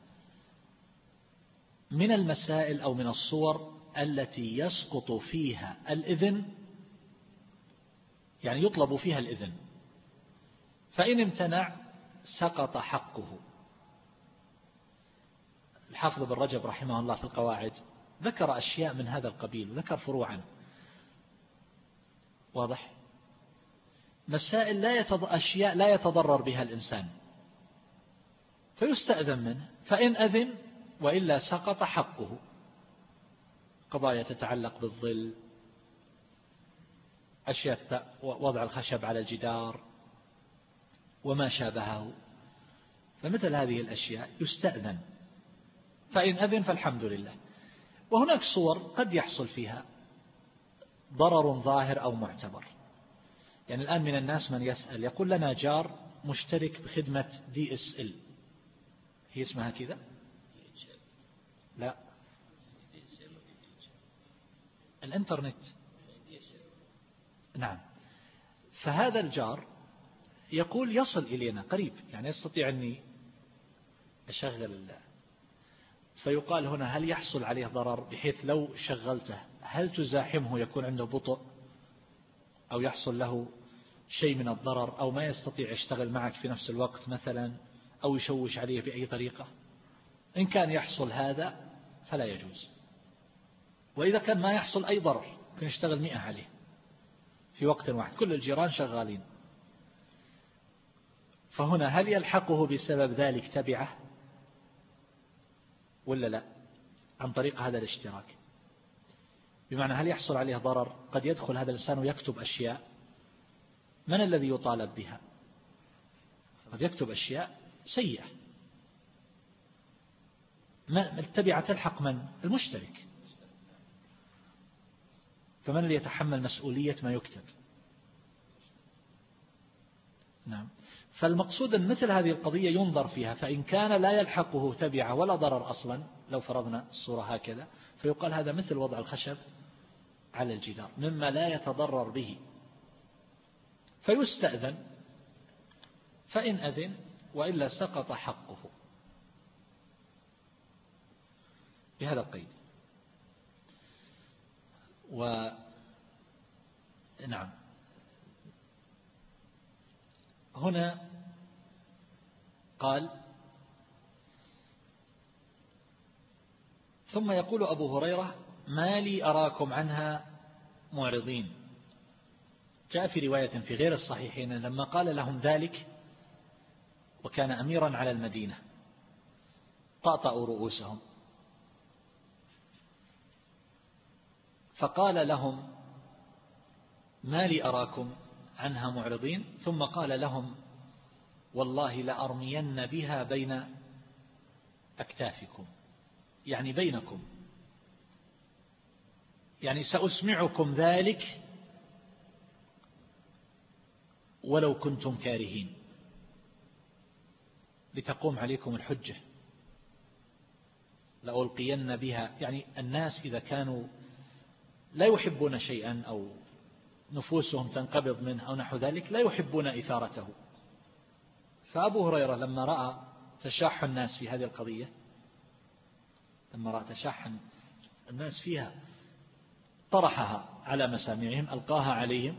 من المسائل أو من الصور التي يسقط فيها الإذن، يعني يطلب فيها الإذن، فإن امتنع سقط حقه. الحافظ بن رجب رحمه الله في القواعد ذكر أشياء من هذا القبيل وذكر فروعا. واضح؟ مسائل لا يتض... أشياء لا يتضرر بها الإنسان فيستأذن منه، فإن أذن وإلا سقط حقه. قضايا تتعلق بالظل، أشياء وضع الخشب على الجدار وما شابهه، فمثل هذه الأشياء يستأذن، فإن أذن فالحمد لله. وهناك صور قد يحصل فيها ضرر ظاهر أو معتبر. يعني الآن من الناس من يسأل يقول لنا جار مشترك بخدمة دي اس ال، هي اسمها كذا؟ لا، الانترنت. نعم. فهذا الجار يقول يصل إلينا قريب، يعني يستطيع أني أشغل الله. فيقال هنا هل يحصل عليه ضرر بحيث لو شغلته هل تزاحمه يكون عنده بطء أو يحصل له شيء من الضرر، أو ما يستطيع يشتغل معك في نفس الوقت مثلا، أو يشوش عليه بأي طريقة؟ إن كان يحصل هذا فلا يجوز. وإذا كان ما يحصل أي ضرر، يمكن يشتغل مئة عليه في وقت واحد، كل الجيران شغالين، فهنا هل يلحقه بسبب ذلك تبعه ولا لا؟ عن طريق هذا الاشتراك، بمعنى هل يحصل عليه ضرر؟ قد يدخل هذا الإنسان ويكتب أشياء، من الذي يطالب بها؟ قد يكتب أشياء سيئة، ما التبعة تلحق من؟ المشترك. فمن اللي يتحمل مسؤولية ما يكتب؟ نعم. فالمقصود أن مثل هذه القضية ينظر فيها، فإن كان لا يلحقه تبعة ولا ضرر أصلا، لو فرضنا الصورة هكذا، فيقال هذا مثل وضع الخشب على الجدار مما لا يتضرر به، فيستأذن، فإن أذن وإلا سقط حقه بهذا القيد. ونعم، هنا قال ثم يقول أبو هريرة: ما لي أراكم عنها معرضين. جاء في رواية في غير الصحيحين لما قال لهم ذلك وكان أميرا على المدينة طأطأوا رؤوسهم، فقال لهم: ما لي أراكم عنها معرضين. ثم قال لهم: والله لأرمين بها بين أكتافكم، يعني بينكم، يعني سأسمعكم ذلك ولو كنتم كارهين، لتقوم عليكم الحجة. لألقين بها، يعني الناس إذا كانوا لا يحبون شيئا أو نفوسهم تنقبض منه أو نحو ذلك لا يحبون إثارته. فأبو هريرة لما رأى تشاح الناس في هذه القضية، لما رأى تشاح الناس فيها، طرحها على مسامعهم، ألقاها عليهم،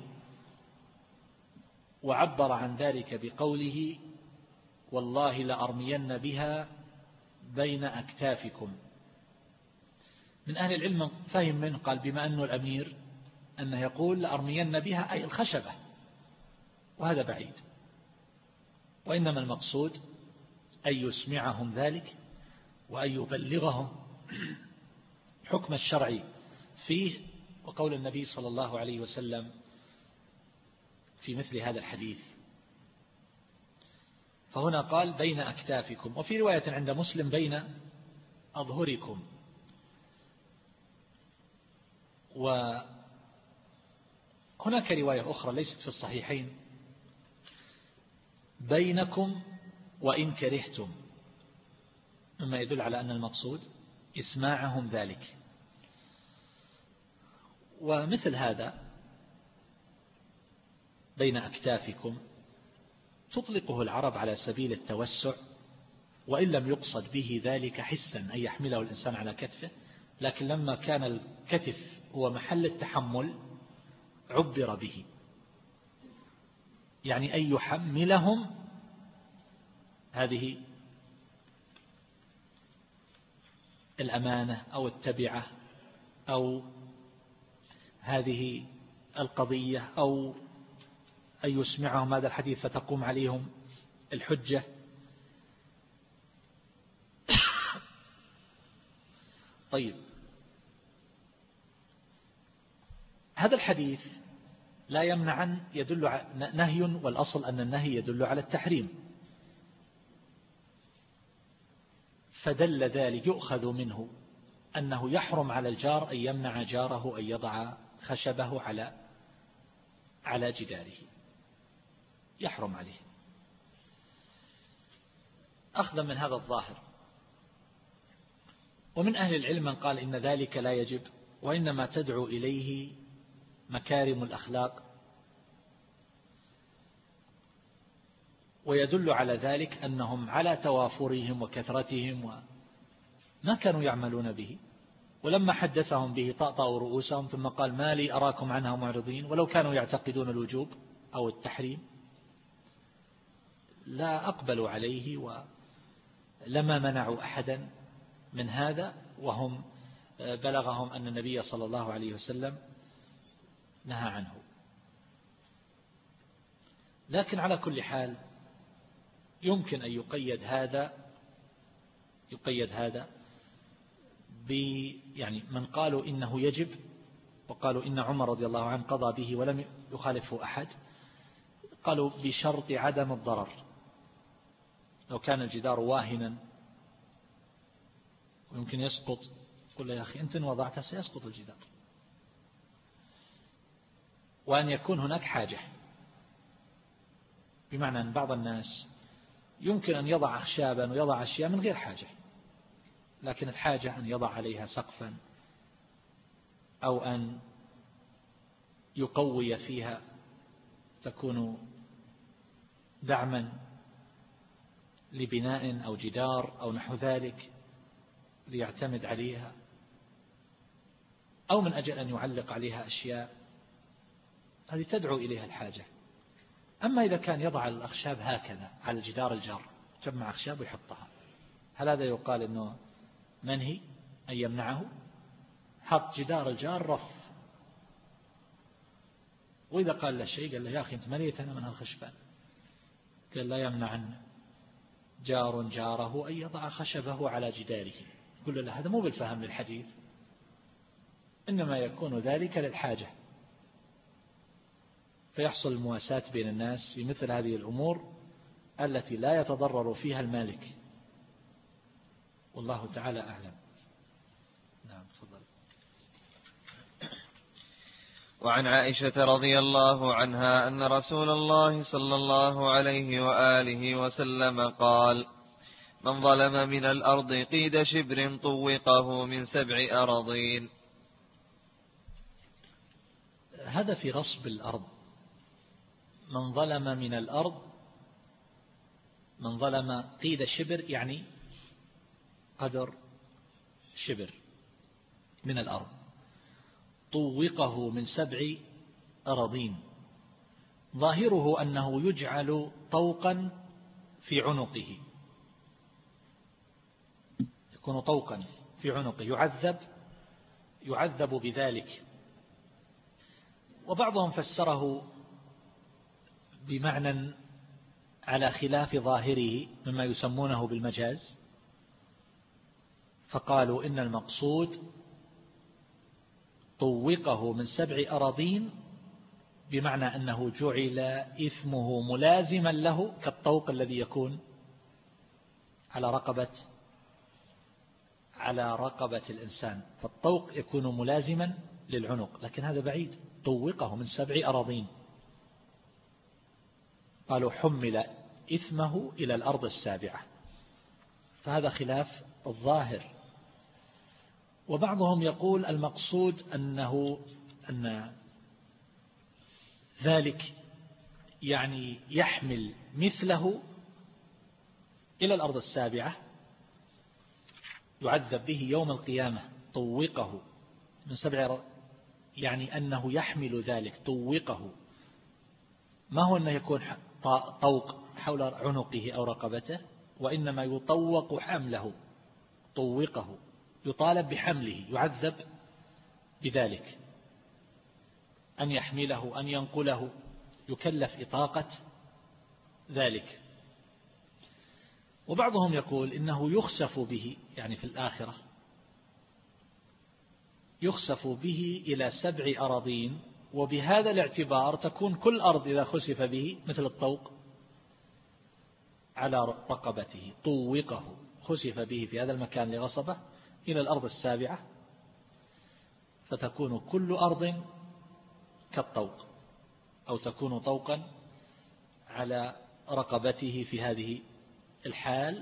وعبر عن ذلك بقوله: والله لأرمين بها بين أكتافكم. من أهل العلم فهم منه قال بما أنه الأمير أنه يقول لأرمين بها أي الخشبة، وهذا بعيد، وإنما المقصود أن يسمعهم ذلك وأن يبلغهم حكم الشرع فيه، وقول النبي صلى الله عليه وسلم في مثل هذا الحديث. فهنا قال بين أكتافكم، وفي رواية عند مسلم بين أظهركم. وهناك رواية أخرى ليست في الصحيحين: بينكم وإن كرهتم، مما يدل على أن المقصود إسماعهم ذلك. ومثل هذا بين أكتافكم تطلقه العرب على سبيل التوسع، وإن لم يقصد به ذلك حسا أن يحمله الإنسان على كتفه، لكن لما كان الكتف هو محل التحمل عبر به، يعني أن يحملهم هذه الأمانة أو التبعة أو هذه القضية، أو أن يسمعهم هذا الحديث فتقوم عليهم الحجة. طيب، هذا الحديث لا يمنع أن يدل على نهي، والأصل أن النهي يدل على التحريم، فدل ذلك يؤخذ منه أنه يحرم على الجار أن يمنع جاره أن يضع خشبه على على جداره، يحرم عليه أخذا من هذا الظاهر. ومن أهل العلم من قال إن ذلك لا يجب، وإنما تدعو إليه مكارم الأخلاق، ويدل على ذلك أنهم على توافرهم وكثرتهم وما كانوا يعملون به، ولما حدثهم به طأطأوا رؤوسهم، ثم قال: ما لي أراكم عنها معرضين. ولو كانوا يعتقدون الوجوب أو التحريم لا أقبلوا عليه ولما منعوا أحدا من هذا، وهم بلغهم أن النبي صلى الله عليه وسلم نهى عنه. لكن على كل حال يمكن أن يقيد هذا يقيد هذا ب يعني من قالوا إنه يجب، وقالوا إن عمر رضي الله عنه قضى به ولم يخالفه أحد، قالوا بشرط عدم الضرر. لو كان الجدار واهنا ويمكن يسقط، قل له يا أخي أنت إن وضعته سيسقط الجدار، وأن يكون هناك حاجة، بمعنى أن بعض الناس يمكن أن يضع أخشابا ويضع أشياء من غير حاجة، لكن الحاجة أن يضع عليها سقفا أو أن يقوي فيها تكون دعما لبناء أو جدار أو نحو ذلك ليعتمد عليها، أو من أجل أن يعلق عليها أشياء، هذه تدعو إليها الحاجة. أما إذا كان يضع الأخشاب هكذا على الجدار الجار، جمع أخشاب ويحطها، هل هذا يقال أنه منهي؟ أن يمنعه، حط جدار الجار رف، وإذا قال له شيء قال له يا أخي أنت مليت أنا من هالخشبان، قال لا يمنعن جار جاره أن يضع خشبه على جداره. يقول له هذا مو بالفهم للحديث، إنما يكون ذلك للحاجة، فيحصل المواساة بين الناس في مثل هذه الأمور التي لا يتضرر فيها المالك، والله تعالى أعلم. نعم تفضل. وعن عائشة رضي الله عنها أن رسول الله صلى الله عليه وآله وسلم قال: من ظلم من الأرض قيد شبر طوقه من سبع أراضين. هذا في غصب الأرض. من ظلم من الأرض، من ظلم قيد شبر يعني قدر شبر من الأرض، طوقه من سبع أراضين. ظاهره أنه يجعل طوقا في عنقه، يكون طوقا في عنقه، يعذب يعذب بذلك. وبعضهم فسره بمعنى على خلاف ظاهره مما يسمونه بالمجاز، فقالوا إن المقصود طوقه من سبع أراضين بمعنى أنه جعل إثمه ملازما له كالطوق الذي يكون على رقبة على رقبة الإنسان، فالطوق يكون ملازما للعنق، لكن هذا بعيد. طوقه من سبع أراضين، قالوا حمل إثمه إلى الأرض السابعة، فهذا خلاف الظاهر. وبعضهم يقول المقصود أنه أن ذلك يعني يحمل مثله إلى الأرض السابعة يعذب به يوم القيامة. طوقه من سبع يعني أنه يحمل ذلك، طوقه ما هو أنه يكون طوق حول عنقه أو رقبته، وإنما يطوق حمله. طوقه يطالب بحمله، يعذب بذلك، أن يحمله أن ينقله، يكلف إطاقة ذلك. وبعضهم يقول إنه يخسف به، يعني في الآخرة يخسف به إلى سبع أراضين، وبهذا الاعتبار تكون كل أرض إذا خسف به مثل الطوق على رقبته. طوقه خسف به في هذا المكان لغصبه إلى الأرض السابعة، فتكون كل أرض كالطوق، أو تكون طوقا على رقبته في هذه الحال.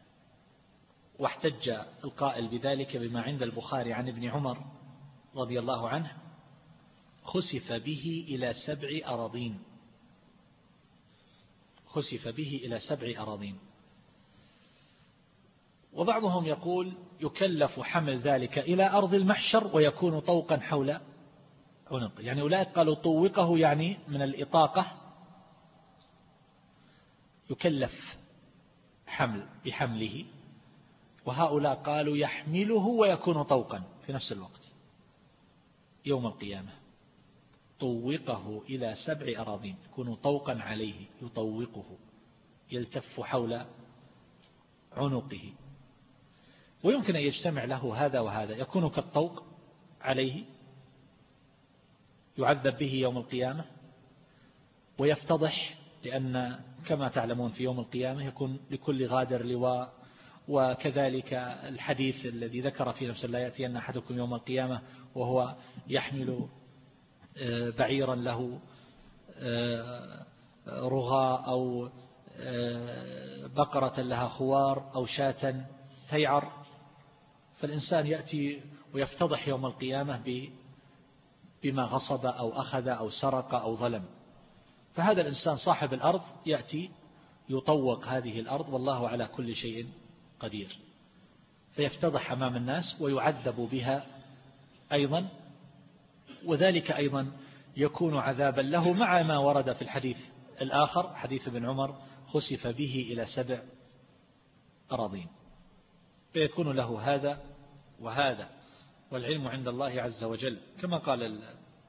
واحتج القائل بذلك بما عند البخاري عن ابن عمر رضي الله عنه: خسف به إلى سبع أراضين، خسف به إلى سبع أراضين. وبعضهم يقول يكلف حمل ذلك إلى أرض المحشر ويكون طوقا حول عنق، يعني أولئك قالوا طوقه يعني من الإطاقة، يكلف حمل بحمله، وهؤلاء قالوا يحمله ويكون طوقا في نفس الوقت يوم القيامة. طوقه إلى سبع أراضين، يكون طوقا عليه، يطوقه يلتف حول عنقه. ويمكن أن يجتمع له هذا وهذا، يكون كالطوق عليه يعذب به يوم القيامة ويفتضح، لأن كما تعلمون في يوم القيامة يكون لكل غادر لواء. وكذلك الحديث الذي ذكر في نفس لا يأتي أن أحدكم يوم القيامة وهو يحمل بعيرا له رغاء أو بقرة لها خوار أو شاة تيعر، فالإنسان يأتي ويفتضح يوم القيامة بما غصب أو أخذ أو سرق أو ظلم. فهذا الإنسان صاحب الأرض يأتي يطوق هذه الأرض والله على كل شيء قدير، فيفتضح أمام الناس ويعذب بها أيضا، وذلك أيضا يكون عذابا له مع ما ورد في الحديث الآخر حديث ابن عمر: خسف به إلى سبع أراضين، فيكون له هذا وهذا، والعلم عند الله عز وجل، كما قال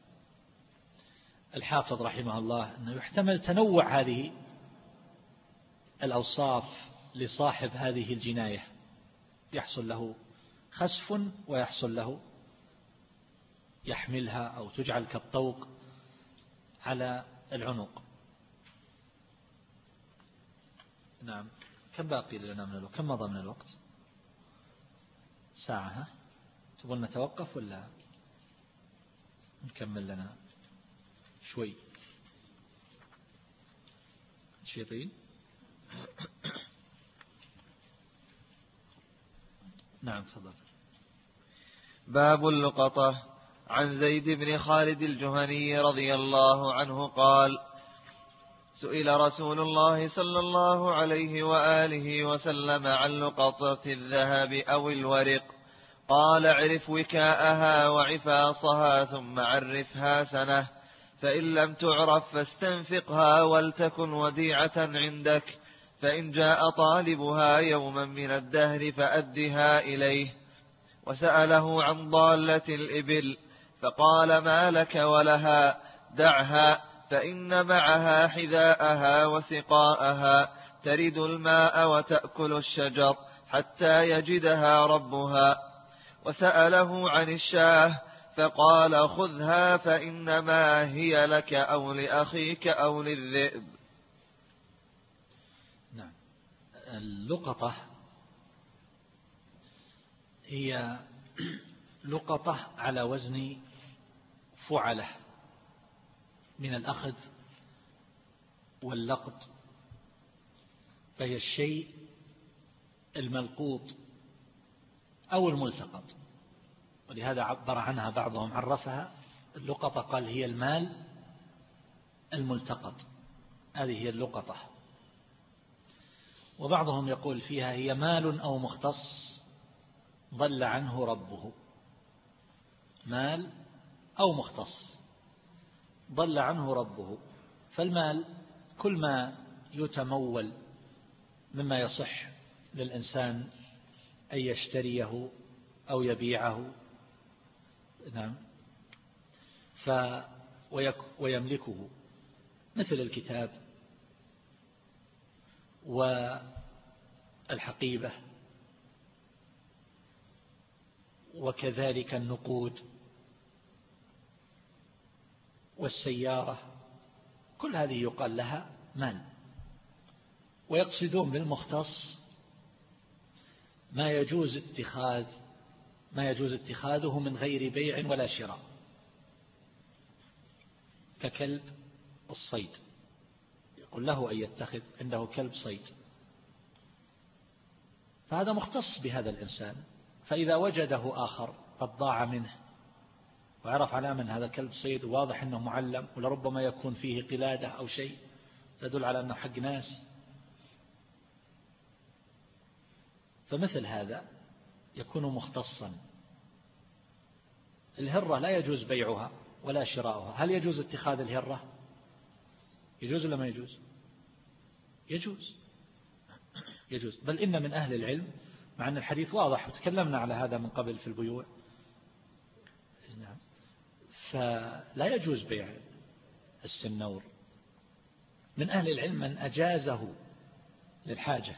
الحافظ رحمه الله أنه يحتمل تنوع هذه الأوصاف لصاحب هذه الجناية، يحصل له خسف ويحصل له يحملها أو تجعل كالطوق على العنق. نعم. كم باقي لنا من الوقت؟ كم مضى من الوقت؟ ساعة. ها؟ تبون نتوقف ولا نكمل لنا شوي؟ شيطين. نعم تفضل. باب اللقطة. عن زيد بن خالد الجهني رضي الله عنه قال: سئل رسول الله صلى الله عليه وآله وسلم عن لقطة الذهب أو الورق، قال: اعرف وكاءها وعفاصها ثم عرفها سنة، فإن لم تعرف فاستنفقها ولتكن وديعة عندك، فإن جاء طالبها يوما من الدهر فأدها إليه. وسأله عن ضالة الإبل فقال: ما لك ولها؟ دعها، فإن معها حذاءها وسقاءها، ترد الماء وتأكل الشجر حتى يجدها ربها. وسأله عن الشاه فقال: خذها فإنما هي لك أو لأخيك أو للذئب. نعم. اللقطة هي لقطة على وزن فعلة من الأخذ واللقط، فهي الشيء الملقوط أو الملتقط، ولهذا عبر عنها بعضهم، عرفها اللقطة قال هي المال الملتقط، هذه هي اللقطة. وبعضهم يقول فيها هي مال أو مختص ضل عنه ربه، مال أو مختص ضل عنه ربه. فالمال كل ما يتمول مما يصح للإنسان أن يشتريه أو يبيعه، نعم، ف ويملكه، مثل الكتاب والحقيبة وكذلك النقود والسيارة، كل هذه يقال لها مال. ويقصدون بالمختص ما يجوز اتخاذ ما يجوز اتخاذه من غير بيع ولا شراء، ككلب الصيد، يقول له أن يتخذ عنده كلب صيد، فهذا مختص بهذا الإنسان. فإذا وجده آخر قد ضاع منه وعرف على من هذا كلب صيد واضح أنه معلم، ولربما يكون فيه قلادة أو شيء تدل على أنه حق ناس، فمثل هذا يكون مختصا. الهرة لا يجوز بيعها ولا شراؤها. هل يجوز اتخاذ الهرة؟ يجوز ولا ما يجوز؟ يجوز يجوز بل إن من أهل العلم، مع أن الحديث واضح وتكلمنا على هذا من قبل في البيوع، نعم، فلا يجوز بيع السنور. من أهل العلم من أجازه للحاجة،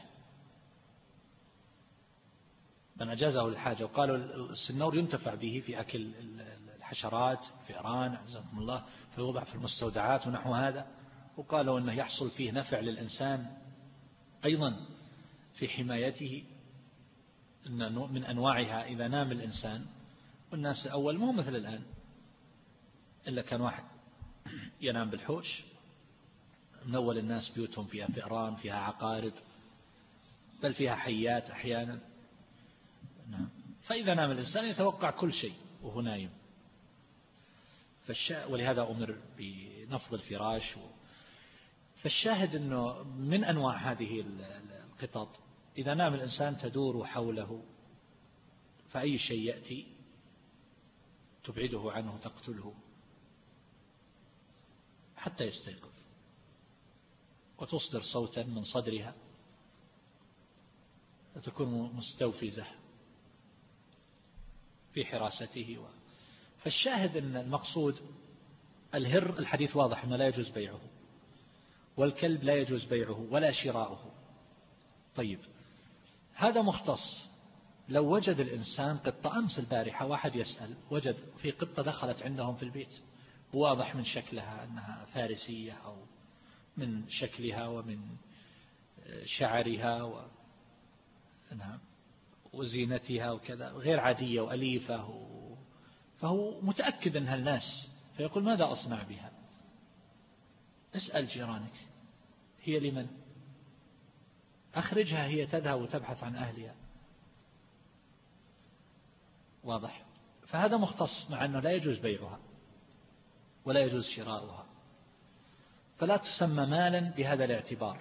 من أجازه للحاجة، وقالوا السنور ينتفع به في أكل الحشرات، فئران عزكم الله، فيوضع في المستودعات ونحو هذا. وقالوا أنه يحصل فيه نفع للإنسان أيضا في حمايته، إن من أنواعها إذا نام الإنسان، والناس أول مو مثل الآن، إلا كان واحد ينام بالحوش، من أول الناس بيوتهم فيها فئران، فيها عقارب، بل فيها حيات أحيانا. نعم. فإذا نام الإنسان يتوقع كل شيء وهو نايم، فالشا... ولهذا أمر بنفض الفراش و... فالشاهد أنه من أنواع هذه القطط إذا نام الإنسان تدور حوله، فأي شيء يأتي تبعده عنه، تقتله حتى يستيقظ، وتصدر صوتا من صدرها فتكون مستوفزة. في حراسته و... فالشاهد أن المقصود الهر الحديث واضح أنه لا يجوز بيعه، والكلب لا يجوز بيعه ولا شراؤه. طيب هذا مختص. لو وجد الإنسان قطة، أمس البارحة واحد يسأل وجد في قطة دخلت عندهم في البيت، واضح من شكلها أنها فارسية أو من شكلها ومن شعرها و... وزينتها وكذا غير عادية وأليفة و... فهو متأكد أنها الناس، فيقول ماذا أصنع بها؟ اسأل جيرانك هي لمن؟ أخرجها هي تذهب وتبحث عن أهلها. واضح؟ فهذا مختص، مع أنه لا يجوز بيعها ولا يجوز شراؤها، فلا تسمى مالا بهذا الاعتبار.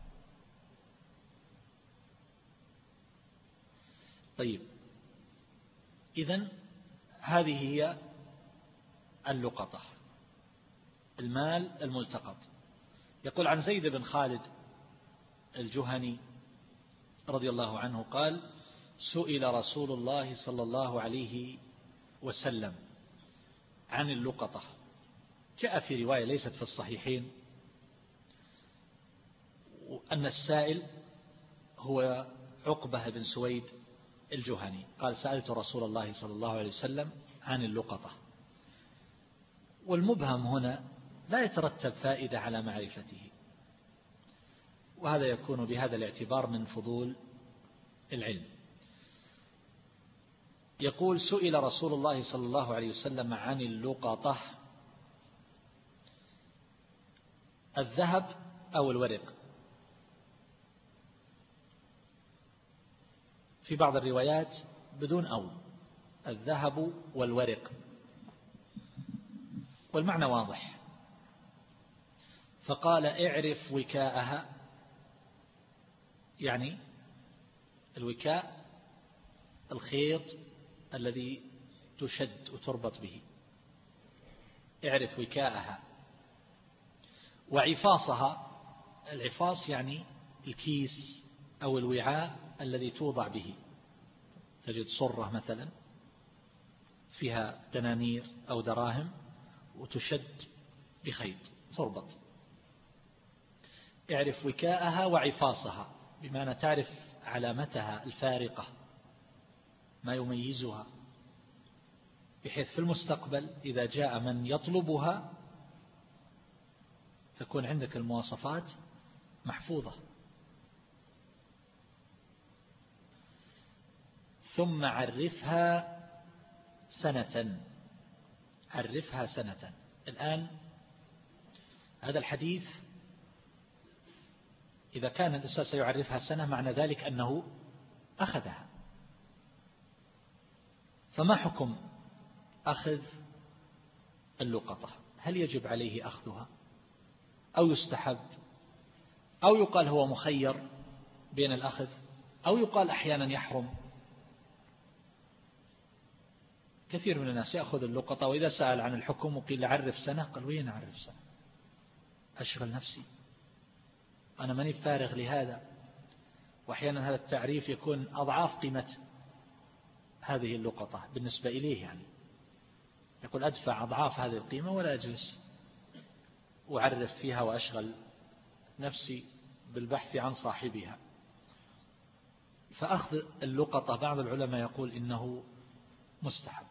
طيب إذن هذه هي اللقطة، المال الملتقط. يقول عن زيد بن خالد الجهني رضي الله عنه قال: سئل رسول الله صلى الله عليه وسلم عن اللقطة. جاء في رواية ليست في الصحيحين أن السائل هو عقبة بن سويد الجهني، قال: سألت رسول الله صلى الله عليه وسلم عن اللقطة. والمبهم هنا لا يترتب فائدة على معرفته، وهذا يكون بهذا الاعتبار من فضول العلم. يقول: سئل رسول الله صلى الله عليه وسلم عن اللقطة، الذهب أو الورق؟ في بعض الروايات بدون أو، الذهب والورق، والمعنى واضح. فقال: اعرف وكاءها، يعني الوكاء الخيط الذي تشد وتربط به، اعرف وكاءها. وعفاصها، العفاص يعني الكيس أو الوعاء الذي توضع به، تجد صرة مثلا فيها دنانير أو دراهم وتشد بخيط تربط. اعرف وكاءها وعفاصها، بمعنى تعرف علامتها الفارقة، ما يميزها، بحيث في المستقبل إذا جاء من يطلبها تكون عندك المواصفات محفوظة. ثم عرفها سنة، عرفها سنة. الآن هذا الحديث إذا كان الإنسان سيعرفها سنة معنى ذلك أنه أخذها. فما حكم أخذ اللقطة؟ هل يجب عليه أخذها أو يستحب أو يقال هو مخير بين الأخذ أو يقال أحيانا يحرم؟ كثير من الناس يأخذ اللقطة وإذا سأل عن الحكم وقيل عرف سنة قال: وين أعرف سنة؟ أشغل نفسي، أنا ماني فارغ لهذا. وأحيانا هذا التعريف يكون أضعاف قيمة هذه اللقطة بالنسبة إليه، يعني يقول أدفع أضعاف هذه القيمة ولا أجلس وأعرف فيها وأشغل نفسي بالبحث عن صاحبها. فأخذ اللقطة بعض العلماء يقول إنه مستحب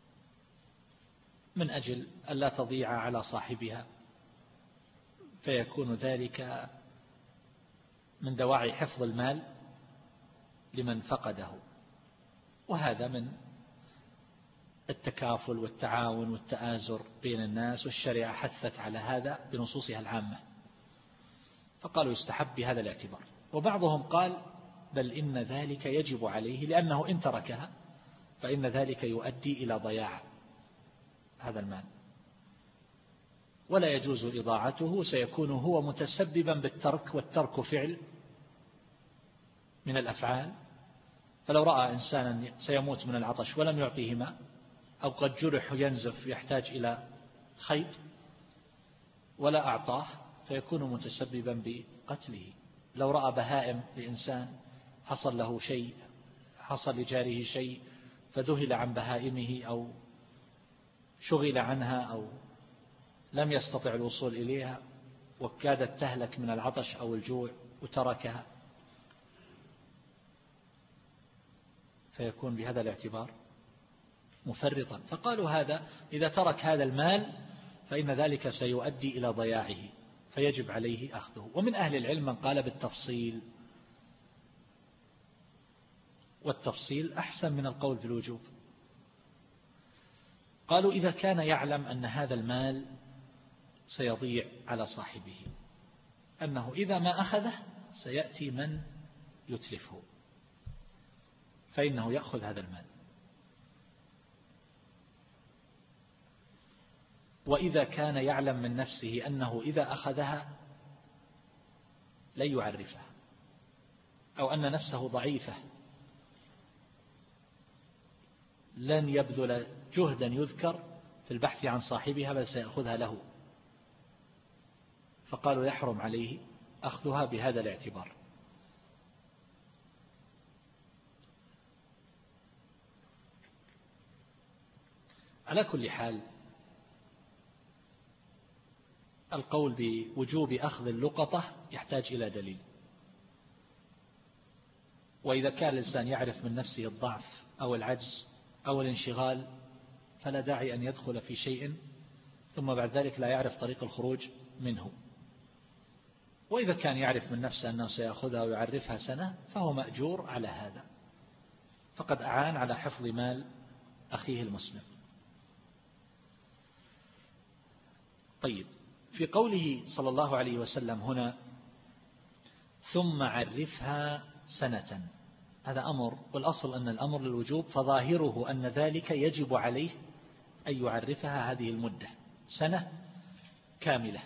من أجل ألا تضيع على صاحبها، فيكون ذلك من دواعي حفظ المال لمن فقده. وهذا من التكافل والتعاون والتآزر بين الناس، والشريعة حثت على هذا بنصوصها العامة، فقالوا يستحب بهذا الاعتبار. وبعضهم قال بل إن ذلك يجب عليه، لأنه إن تركها فإن ذلك يؤدي إلى ضياع هذا المال ولا يجوز إضاعته، سيكون هو متسببا بالترك، والترك فعل من الأفعال. فلو رأى إنسانا سيموت من العطش ولم يعطيه ماء، أو قد جرح ينزف يحتاج إلى خيط ولا أعطاه، فيكون متسببا بقتله. لو رأى بهائم لإنسان حصل له شيء، حصل لجاره شيء فذهل عن بهائمه أو شغل عنها أو لم يستطع الوصول إليها وكادت تهلك من العطش أو الجوع وتركها، فيكون بهذا الاعتبار مفرطا. فقالوا هذا إذا ترك هذا المال فإن ذلك سيؤدي إلى ضياعه فيجب عليه أخذه. ومن أهل العلم من قال بالتفصيل، والتفصيل أحسن من القول بالوجوب. قالوا إذا كان يعلم أن هذا المال سيضيع على صاحبه، أنه إذا ما أخذه سيأتي من يتلفه، فإنه يأخذ هذا المال. وإذا كان يعلم من نفسه أنه إذا أخذها لن يعرفها، أو أن نفسه ضعيفة لن يبذل جهدا يذكر في البحث عن صاحبها بل سيأخذها له، فقالوا يحرم عليه أخذها بهذا الاعتبار. على كل حال القول بوجوب أخذ اللقطة يحتاج إلى دليل، وإذا كان الإنسان يعرف من نفسه الضعف أو العجز أو الانشغال فلا داعي أن يدخل في شيء ثم بعد ذلك لا يعرف طريق الخروج منه. وإذا كان يعرف من نفسه أنه سيأخذها ويعرفها سنة فهو مأجور على هذا، فقد أعان على حفظ مال أخيه المسلم. طيب، في قوله صلى الله عليه وسلم هنا ثم عرفها سنة، هذا أمر، والأصل أن الأمر للوجوب، فظاهره أن ذلك يجب عليه أن يعرفها هذه المدة سنة كاملة.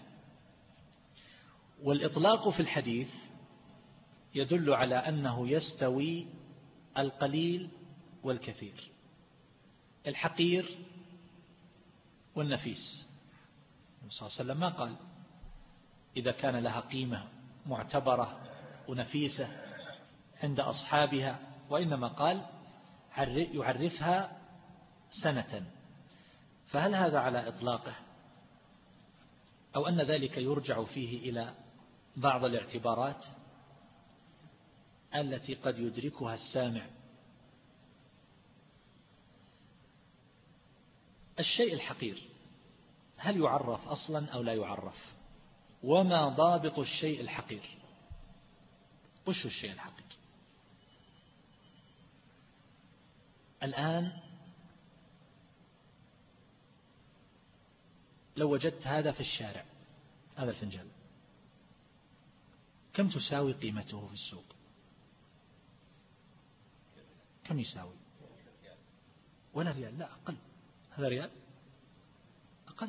والإطلاق في الحديث يدل على أنه يستوي القليل والكثير، الحقير والنفيس. النبي صلى الله عليه وسلم ما قال إذا كان لها قيمة معتبرة ونفيسة عند أصحابها، وإنما قال يعرفها سنة. فهل هذا على إطلاقه أو أن ذلك يرجع فيه إلى بعض الاعتبارات التي قد يدركها السامع؟ الشيء الحقير هل يعرف أصلا أو لا يعرف؟ وما ضابط الشيء الحقير؟ وش الشيء الحقير؟ الآن لو وجدت هذا في الشارع، هذا الفنجان، كم تساوي قيمته في السوق؟ كم يساوي؟ ولا ريال، لا أقل. هذا ريال أقل.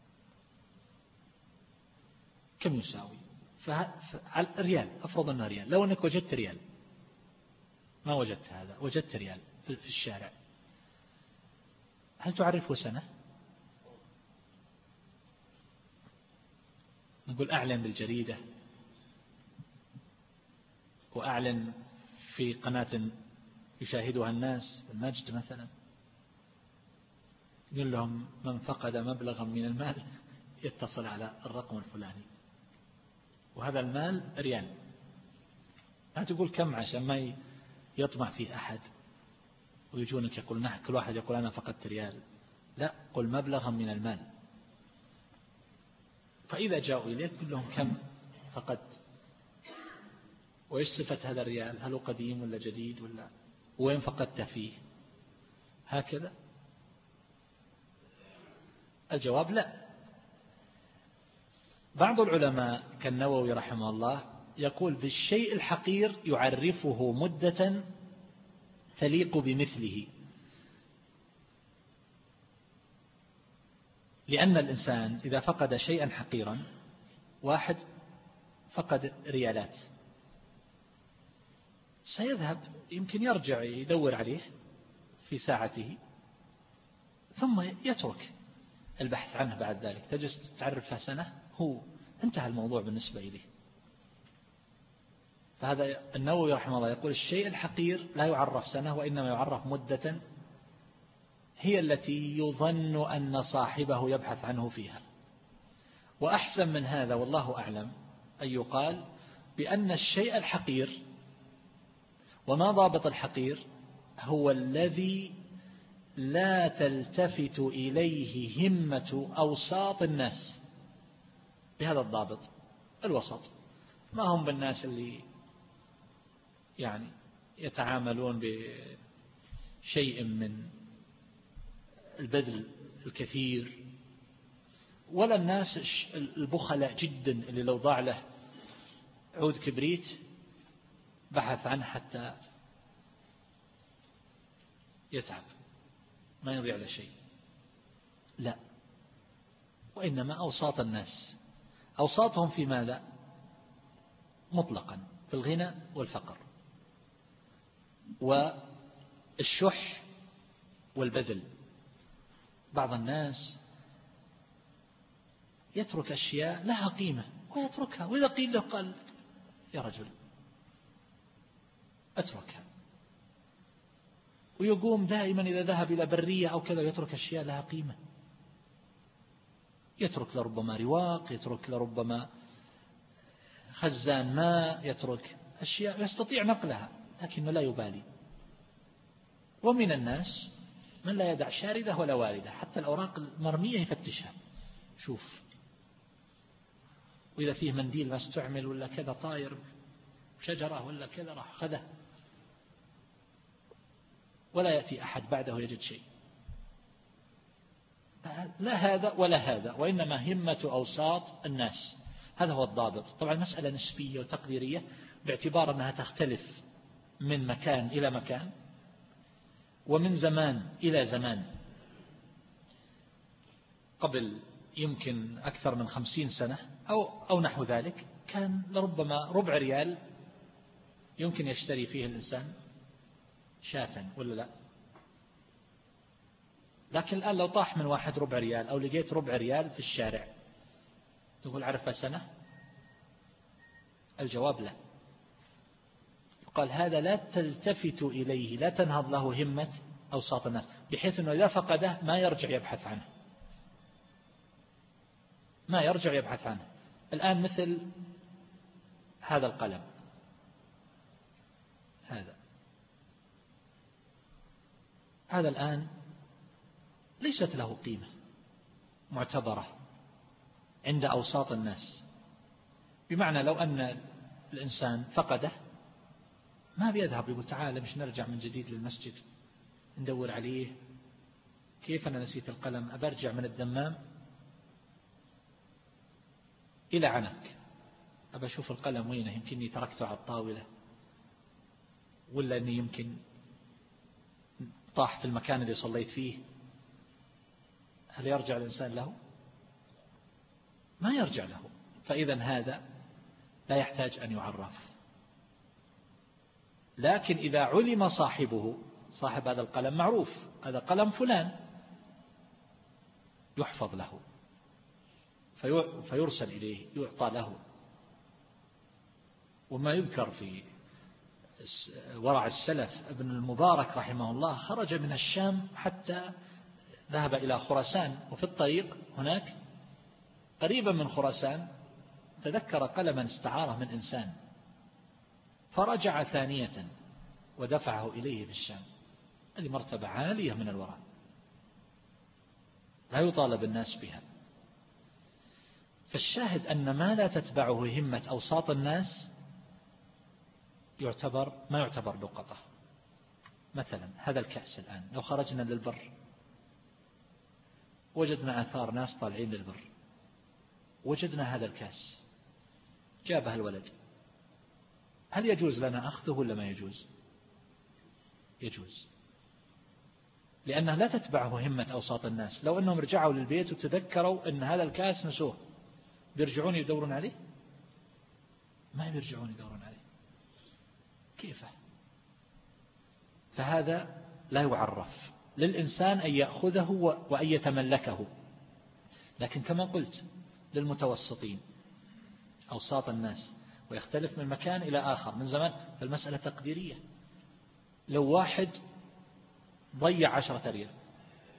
كم يساوي؟ ريال، أفرض أنه ريال. لو أنك وجدت ريال، ما وجدت هذا، وجدت ريال في الشارع، هل تعرفه سنة؟ نقول أعلن بالجريدة وأعلن في قناة يشاهدها الناس، المجد مثلا، يقول لهم من فقد مبلغا من المال يتصل على الرقم الفلاني، وهذا المال ريال. لا تقول كم عشان ما يطمع فيه أحد ويجونك يقول كل واحد يقول أنا فقدت ريال، لا، قل مبلغا من المال. فإذا جاءوا إليك قل لهم كم فقدت، وإيش صفة هذا الريال، هل هو قديم ولا جديد، ولا وين فقدت فيه، هكذا. الجواب لا. بعض العلماء كالنووي رحمه الله يقول بالشيء الحقير يعرفه مدة تليق بمثله، لأن الإنسان إذا فقد شيئا حقيرا، واحد فقد ريالات، سيذهب يمكن يرجع يدور عليه في ساعته ثم يترك البحث عنه بعد ذلك، تجلس تعرفها سنة، هو انتهى الموضوع بالنسبة إليه. فهذا النووي رحمه الله يقول الشيء الحقير لا يعرف سنة وإنما يعرف مدة هي التي يظن أن صاحبه يبحث عنه فيها. وأحسن من هذا والله أعلم أن يقال بأن الشيء الحقير، وما ضابط الحقير، هو الذي لا تلتفت إليه همة أوساط الناس، بهذا الضابط الوسط. ما هم بالناس اللي يعني يتعاملون بشيء من البذل الكثير، ولا الناس البخلاء جدا اللي لو ضاع له عود كبريت بحث عنه حتى يتعب ما يضيع له شيء. لا، وإنما أوساط الناس أوساطهم في ماذا؟ مطلقا في الغنى والفقر والشح والبذل. بعض الناس يترك أشياء لها قيمة ويتركها، وإذا قيل له قال يا رجل أتركها، ويقوم دائما إذا ذهب إلى برية أو كذا يترك أشياء لها قيمة، يترك لربما رواق، يترك لربما خزان ماء، يترك أشياء يستطيع نقلها لكنه لا يبالي. ومن الناس من لا يدع شاردة ولا واردة، حتى الأوراق المرمية يفتشها، شوف، وإذا فيه منديل ما استعمل ولا كذا طاير شجرة ولا كذا راح خذه، ولا يأتي أحد بعده يجد شيء. لا هذا ولا هذا، وإنما همة أوساط الناس، هذا هو الضابط. طبعا المسألة نسبية وتقديرية باعتبار أنها تختلف من مكان إلى مكان ومن زمان إلى زمان. قبل يمكن أكثر من خمسين سنة أو, أو نحو ذلك كان لربما ربع ريال يمكن يشتري فيه الإنسان شاة ولا لا. لكن الآن لو طاح من واحد ربع ريال أو لقيت ربع ريال في الشارع تقول عرفها سنة؟ الجواب لا. قال هذا لا تلتفت إليه، لا تنهض له همة أوساط الناس، بحيث أنه إذا فقده ما يرجع يبحث عنه، ما يرجع يبحث عنه. الآن مثل هذا القلم، هذا هذا الآن ليست له قيمة معتبرة عند أوساط الناس، بمعنى لو أن الإنسان فقده ما بيذهب يقول تعال مش نرجع من جديد للمسجد ندور عليه، كيف أنا نسيت القلم، أبرجع من الدمام إلى عنك أبى أشوف القلم وينه، يمكنني تركته على الطاولة، ولا أني يمكن طاح في المكان اللي صليت فيه. هل يرجع الإنسان له؟ ما يرجع له. فإذا هذا لا يحتاج أن يعرف. لكن إذا علم صاحبه، صاحب هذا القلم معروف، هذا قلم فلان، يحفظ له فيرسل إليه يعطى له. وما يذكر في ورع السلف ابن المبارك رحمه الله خرج من الشام حتى ذهب إلى خراسان، وفي الطريق هناك قريبا من خراسان تذكر قلما استعاره من إنسان فرجع ثانية ودفعه إليه في الشام. هذه مرتبة عالية من الورع لا يطالب الناس بها. فالشاهد أن ما لا تتبعه همة أوساط الناس يعتبر ما يعتبر لقطة. مثلا هذا الكأس الآن لو خرجنا للبر وجدنا آثار ناس طالعين للبر، وجدنا هذا الكأس جابها الولد، هل يجوز لنا أخذه ولا ما يجوز؟ يجوز، لأنها لا تتبعه همة أوساط الناس. لو أنهم رجعوا للبيت وتذكروا أن هذا الكأس نسوه بيرجعون يدورون عليه؟ ما بيرجعون يدورون عليه. كيف؟ فهذا لا يعرف للإنسان أن يأخذه وأن يتملكه. لكن كما قلت للمتوسطين أوساط الناس، ويختلف من مكان إلى آخر من زمان، فالمسألة تقديرية. لو واحد ضيع عشرة ريال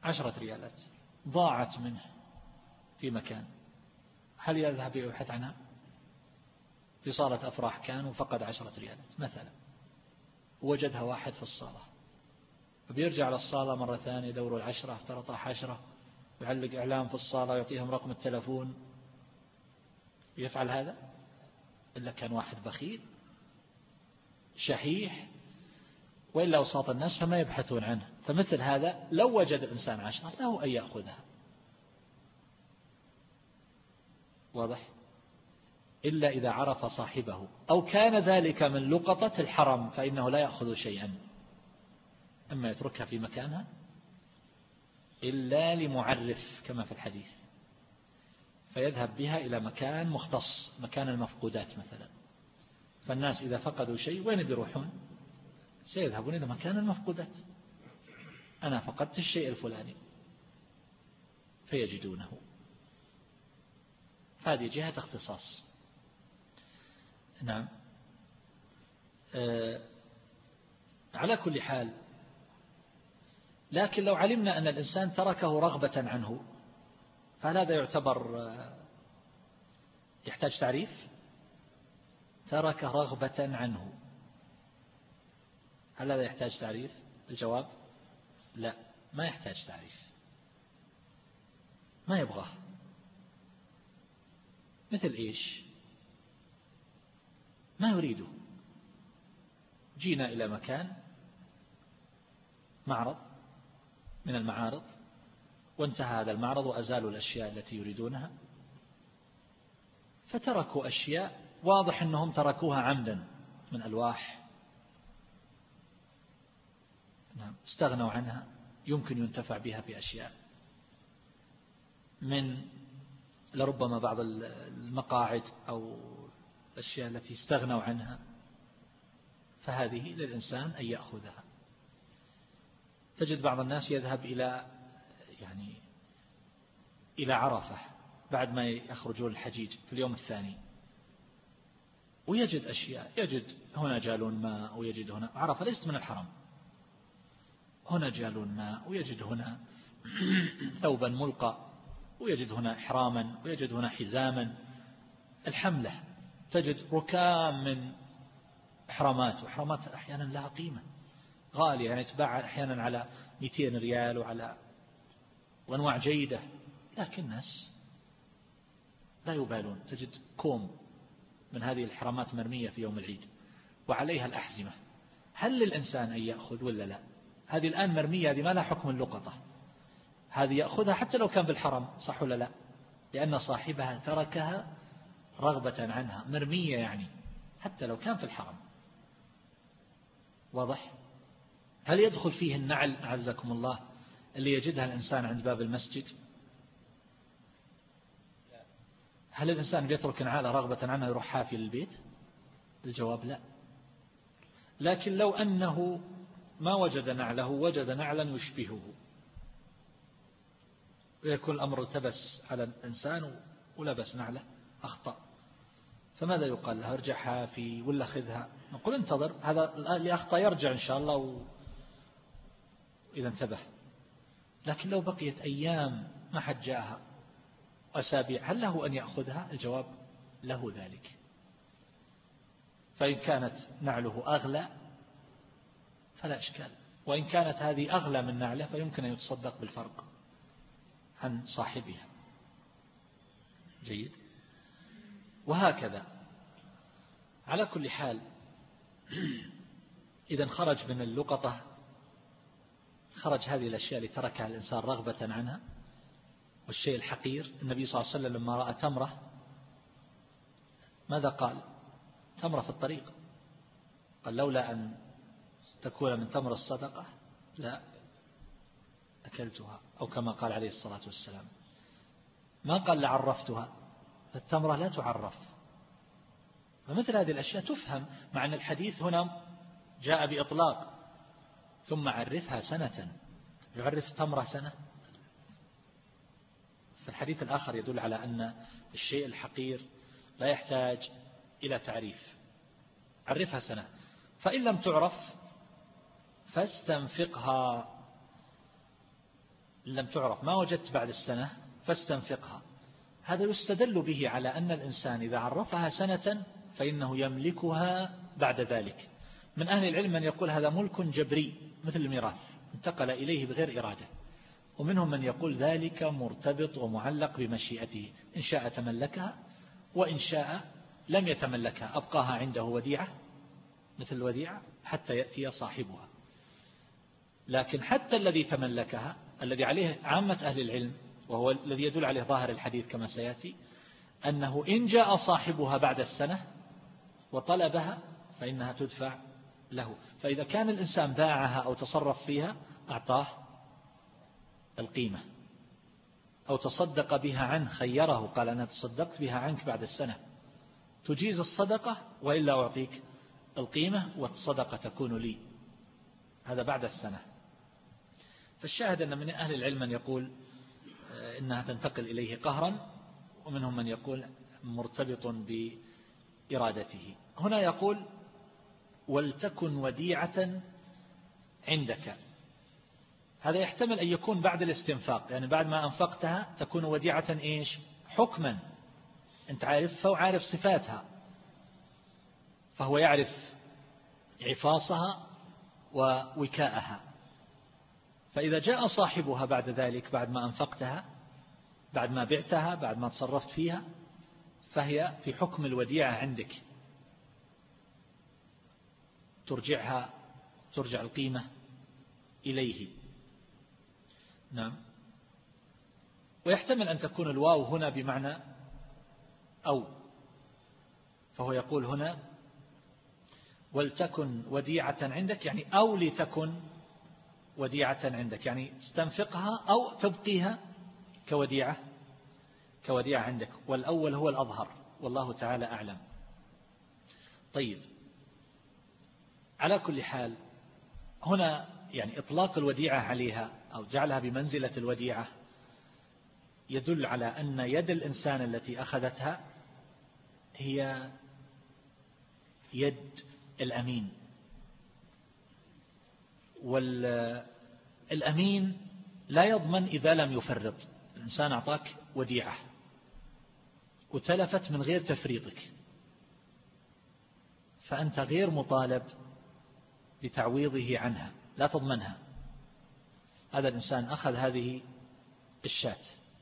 عشرة ريالات ضاعت منه في مكان، هل يذهب يبحث عنها؟ في صالة أفراح كان وفقد عشرة ريالات مثلا، وجدها واحد في الصالة، فبيرجع للصالة مرة ثانية يدور العشرة، افترضها عشرة، يعلق إعلام في الصالة ويعطيهم رقم التلفون. يفعل هذا إلا كان واحد بخيل شحيح، وإلا أوساط الناس فما يبحثون عنه. فمثل هذا لو وجد الإنسان عشرة له أن يأخذها، واضح؟ إلا إذا عرف صاحبه أو كان ذلك من لقطة الحرم فإنه لا يأخذ شيئا، أما يتركها في مكانها إلا لمعرف كما في الحديث، فيذهب بها إلى مكان مختص، مكان المفقودات مثلا. فالناس إذا فقدوا شيء وين بيروحون؟ سيذهبون إلى مكان المفقودات، أنا فقدت الشيء الفلاني، فيجدونه. هذه جهة اختصاص. نعم. آه على كل حال، لكن لو علمنا أن الإنسان تركه رغبة عنه، فهل هذا يعتبر آه يحتاج تعريف؟ ترك رغبة عنه، هل هذا يحتاج تعريف؟ الجواب لا، ما يحتاج تعريف، ما يبغاه. مثل إيش؟ ما يريده. جينا إلى مكان معرض من المعارض، وانتهى هذا المعرض وأزالوا الأشياء التي يريدونها، فتركوا أشياء واضح أنهم تركوها عمدا من ألواح، نعم، استغنوا عنها، يمكن ينتفع بها في أشياء، من لربما بعض المقاعد أو الأشياء التي استغنوا عنها، فهذه للإنسان أن يأخذها. تجد بعض الناس يذهب إلى يعني إلى عرفة بعد ما يخرجون الحجيج في اليوم الثاني، ويجد أشياء، يجد هنا جالون ماء، ويجد هنا، عرفة ليست من الحرم، هنا جالون ماء، ويجد هنا ثوبا ملقى، ويجد هنا إحراما، ويجد هنا حزاما. الحملة تجد ركام من إحرامات، وإحرامات أحيانا لها قيمة غالية، يعني تباع أحيانا على مئتين ريال وعلى وأنواع جيدة، لكن الناس لا يبالون. تجد كوم من هذه الإحرامات مرمية في يوم العيد وعليها الأحزمة، هل للإنسان أن يأخذ ولا لا؟ هذه الآن مرمية، هذه ما لها حكم اللقطة، هذه يأخذها حتى لو كان بالحرم، صح ولا لا؟ لأن صاحبها تركها رغبة عنها، مرمية يعني حتى لو كان في الحرم، واضح؟ هل يدخل فيه النعل أعزكم الله اللي يجدها الإنسان عند باب المسجد؟ هل الإنسان بيترك نعاله رغبة عنها يروح حافي للبيت؟ الجواب لا. لكن لو أنه ما وجد نعله، وجد نعلا يشبهه، ويكون الأمر التبس على الإنسان ولبس نعله، أخطأ، فماذا يقال له؟ ارجع حافي ولا خذها؟ نقول انتظر، هذا اللي أخطأ يرجع إن شاء الله و... إذا انتبه. لكن لو بقيت أيام ما حد جاءها، أسابيع، هل له أن يأخذها؟ الجواب له ذلك. فإن كانت نعله أغلى فلا إشكال، وإن كانت هذه أغلى من نعله فيمكن أن يتصدق بالفرق عن صاحبها. جيد. وهكذا. على كل حال، إذا خرج من اللقطة، خرج هذه الأشياء اللي تركها الإنسان رغبة عنها. والشيء الحقير، النبي صلى الله عليه وسلم لما رأى تمرة ماذا قال؟ تمرة في الطريق، قال لولا أن تكون من تمر الصدقة لا أكلتها، أو كما قال عليه الصلاة والسلام. ما قال لعرفتها، فالتمرة لا تعرف. فمثل هذه الأشياء تفهم، مع أن الحديث هنا جاء بإطلاق، ثم عرفها سنة، يعرف تمرة سنة. فالحديث الآخر يدل على أن الشيء الحقير لا يحتاج إلى تعريف، عرفها سنة. فإن لم تعرف فاستنفقها، لم تعرف ما وجدت بعد السنة فاستنفقها. هذا يستدل به على أن الإنسان إذا عرفها سنة فإنه يملكها بعد ذلك. من أهل العلم من يقول هذا ملك جبري مثل الميراث انتقل إليه بغير إرادة، ومنهم من يقول ذلك مرتبط ومعلق بمشيئته، إن شاء تملكها وإن شاء لم يتملكها أبقاها عنده وديعة مثل الوديعة حتى يأتي صاحبها. لكن حتى الذي تملكها الذي عليه عامة أهل العلم وهو الذي يدل عليه ظاهر الحديث كما سيأتي أنه إن جاء صاحبها بعد السنة وطلبها فإنها تدفع له. فإذا كان الإنسان باعها أو تصرف فيها أعطاه القيمة، أو تصدق بها عنه خيره قال أنا تصدقت بها عنك بعد السنة تجيز الصدقة وإلا أعطيك القيمة والصدقة تكون لي، هذا بعد السنة. فالشاهد أن من أهل العلم من يقول إنها تنتقل إليه قهرا، ومنهم من يقول مرتبط بإرادته. هنا يقول ولتكن وديعة عندك، هذا يحتمل أن يكون بعد الاستنفاق، يعني بعد ما أنفقتها تكون وديعة إيش حكما، أنت عارف وعارف صفاتها، فهو يعرف عفاصها ووكاءها. فإذا جاء صاحبها بعد ذلك بعد ما أنفقتها بعد ما بعتها بعد ما تصرفت فيها فهي في حكم الوديعة عندك، ترجعها ترجع القيمة إليه. نعم. ويحتمل أن تكون الواو هنا بمعنى أو، فهو يقول هنا ولتكن وديعة عندك يعني أو لتكن وديعة عندك، يعني تستنفقها أو تبقيها كوديعة كوديعة عندك، والأول هو الأظهر والله تعالى أعلم. طيب، على كل حال هنا يعني إطلاق الوديعة عليها أو جعلها بمنزلة الوديعة يدل على أن يد الإنسان التي أخذتها هي يد الأمين، والأمين لا يضمن إذا لم يفرط. الإنسان أعطاك وديعة وتلفت من غير تفريطك، فأنت غير مطالب بتعويضه عنها، لا تضمنها. هذا الإنسان أخذ هذه الشاة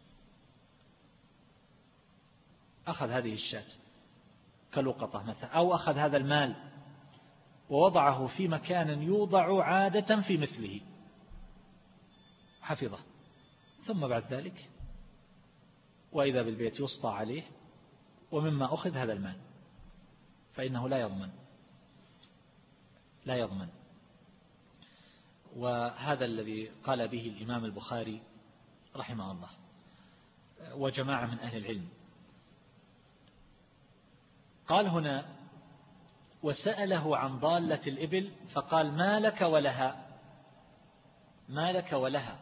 أخذ هذه الشاة كلقطة مثلا، أو أخذ هذا المال ووضعه في مكان يوضع عادة في مثله حفظه، ثم بعد ذلك وإذا بالبيت يسطى عليه ومما أخذ هذا المال، فإنه لا يضمن لا يضمن وهذا الذي قال به الإمام البخاري رحمه الله وجماعة من أهل العلم. قال هنا وسأله عن ضالة الإبل فقال ما لك ولها ما لك ولها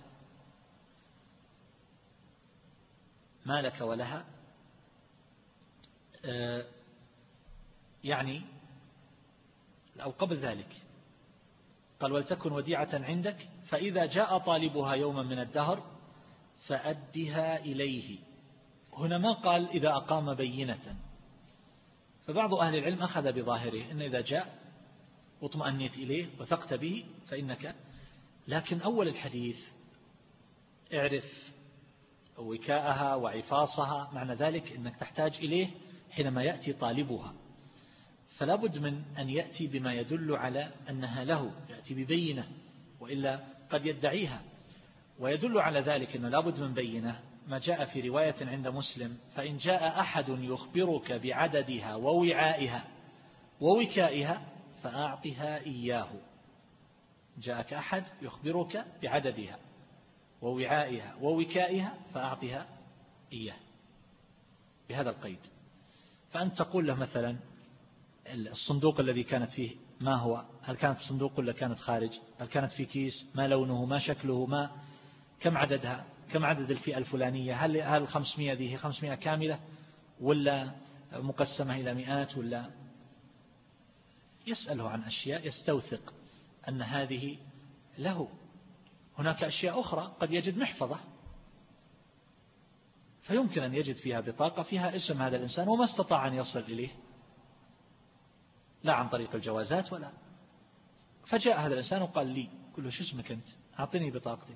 ما لك ولها آه يعني أو قبل ذلك قال ولتكن وديعة عندك فإذا جاء طالبها يوما من الدهر فأدها إليه. هنا ما قال إذا أقام بينة، فبعض أهل العلم أخذ بظاهره إن إذا جاء واطمأنيت إليه وثقت به فإنك، لكن أول الحديث اعرف وكاءها وعفاصها، معنى ذلك أنك تحتاج إليه حينما يأتي طالبها، فلا بد من أن يأتي بما يدل على أنها له، يأتي ببينة وإلا قد يدعيها. ويدل على ذلك أنه لا بد من بينة ما جاء في رواية عند مسلم فإن جاء أحد يخبرك بعددها ووعائها ووكائها فأعطها إياه. جاءك أحد يخبرك بعددها ووعائها ووكائها فأعطها إياه بهذا القيد. فأنت تقول له مثلا الصندوق الذي كانت فيه ما هو، هل كانت في صندوق ولا كانت خارج، هل كانت في كيس، ما لونه، ما شكله، ما كم عددها، كم عدد الفئة الفلانية، هل هل خمسمائة ذي خمسمائة كاملة ولا مقسمة إلى مئات، ولا يسأله عن أشياء يستوثق أن هذه له. هناك أشياء أخرى، قد يجد محفظة فيمكن أن يجد فيها بطاقة فيها اسم هذا الإنسان وما استطاع أن يصل إليه لا عن طريق الجوازات ولا. فجاء هذا الإنسان وقال لي، قل له شو اسمك أنت؟ أعطني بطاقتك.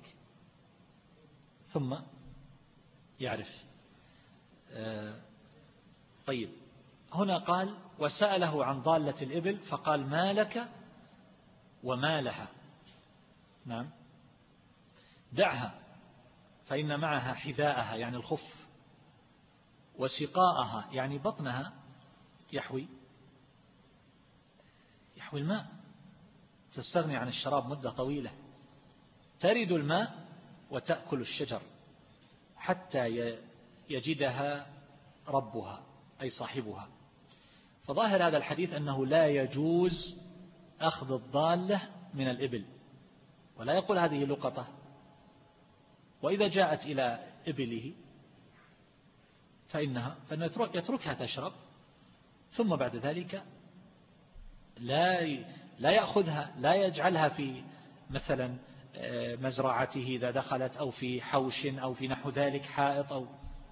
ثم يعرف. آه طيب هنا قال وسأله عن ضالة الإبل فقال ما لك وما لها. نعم، دعها فإن معها حذاءها يعني الخف، وسقاءها يعني بطنها يحوي يحوي الماء، تستغني عن الشراب مدة طويلة، ترد الماء وتأكل الشجر حتى يجدها ربها أي صاحبها. فظاهر هذا الحديث أنه لا يجوز أخذ الضالة من الإبل، ولا يقول هذه لقطة، وإذا جاءت إلى إبله فإنها فإنه يتركها تشرب، ثم بعد ذلك لا لا يأخذها، لا يجعلها في مثلا مزرعته إذا دخلت أو في حوش أو في نحو ذلك حائط أو،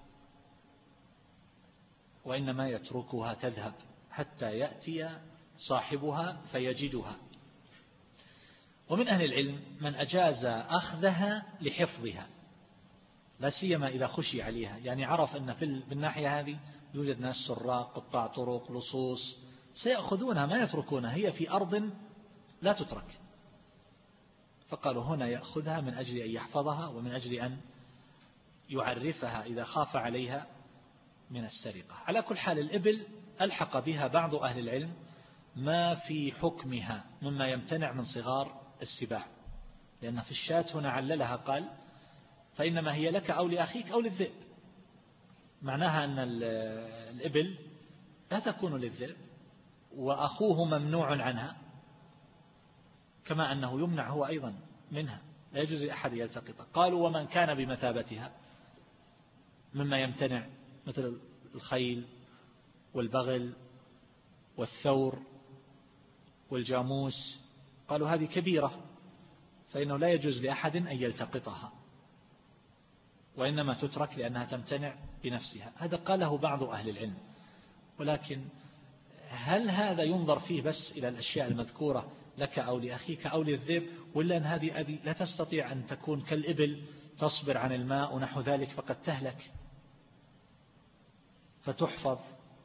وإنما يتركها تذهب حتى يأتي صاحبها فيجدها. ومن أهل العلم من أجاز أخذها لحفظها، لا سيما إذا خشي عليها، يعني عرف أن في الناحية هذه يوجد ناس سراق قطاع طرق لصوص سيأخذونها ما يتركونها، هي في أرض لا تترك، فقالوا هنا يأخذها من أجل أن يحفظها ومن أجل أن يعرفها إذا خاف عليها من السرقة. على كل حال الإبل ألحق بها بعض أهل العلم ما في حكمها مما يمتنع من صغار السباع، لأن في الشاة هنا عللها قال فإنما هي لك أو لأخيك أو للذئب، معناها أن الإبل لا تكون للذئب وأخوه ممنوع عنها، كما أنه يمنع هو أيضا منها، لا يجوز لأحد يلتقطها. قالوا ومن كان بمثابتها مما يمتنع مثل الخيل والبغل والثور والجاموس، قالوا هذه كبيرة فإنه لا يجوز لأحد أن يلتقطها، وإنما تترك لأنها تمتنع بنفسها. هذا قاله بعض أهل العلم، ولكن هل هذا ينظر فيه بس إلى الأشياء المذكورة لك أو لأخيك أو للذئب، ولا أن هذه لا تستطيع أن تكون كالإبل تصبر عن الماء ونحو ذلك فقد تهلك فتحفظ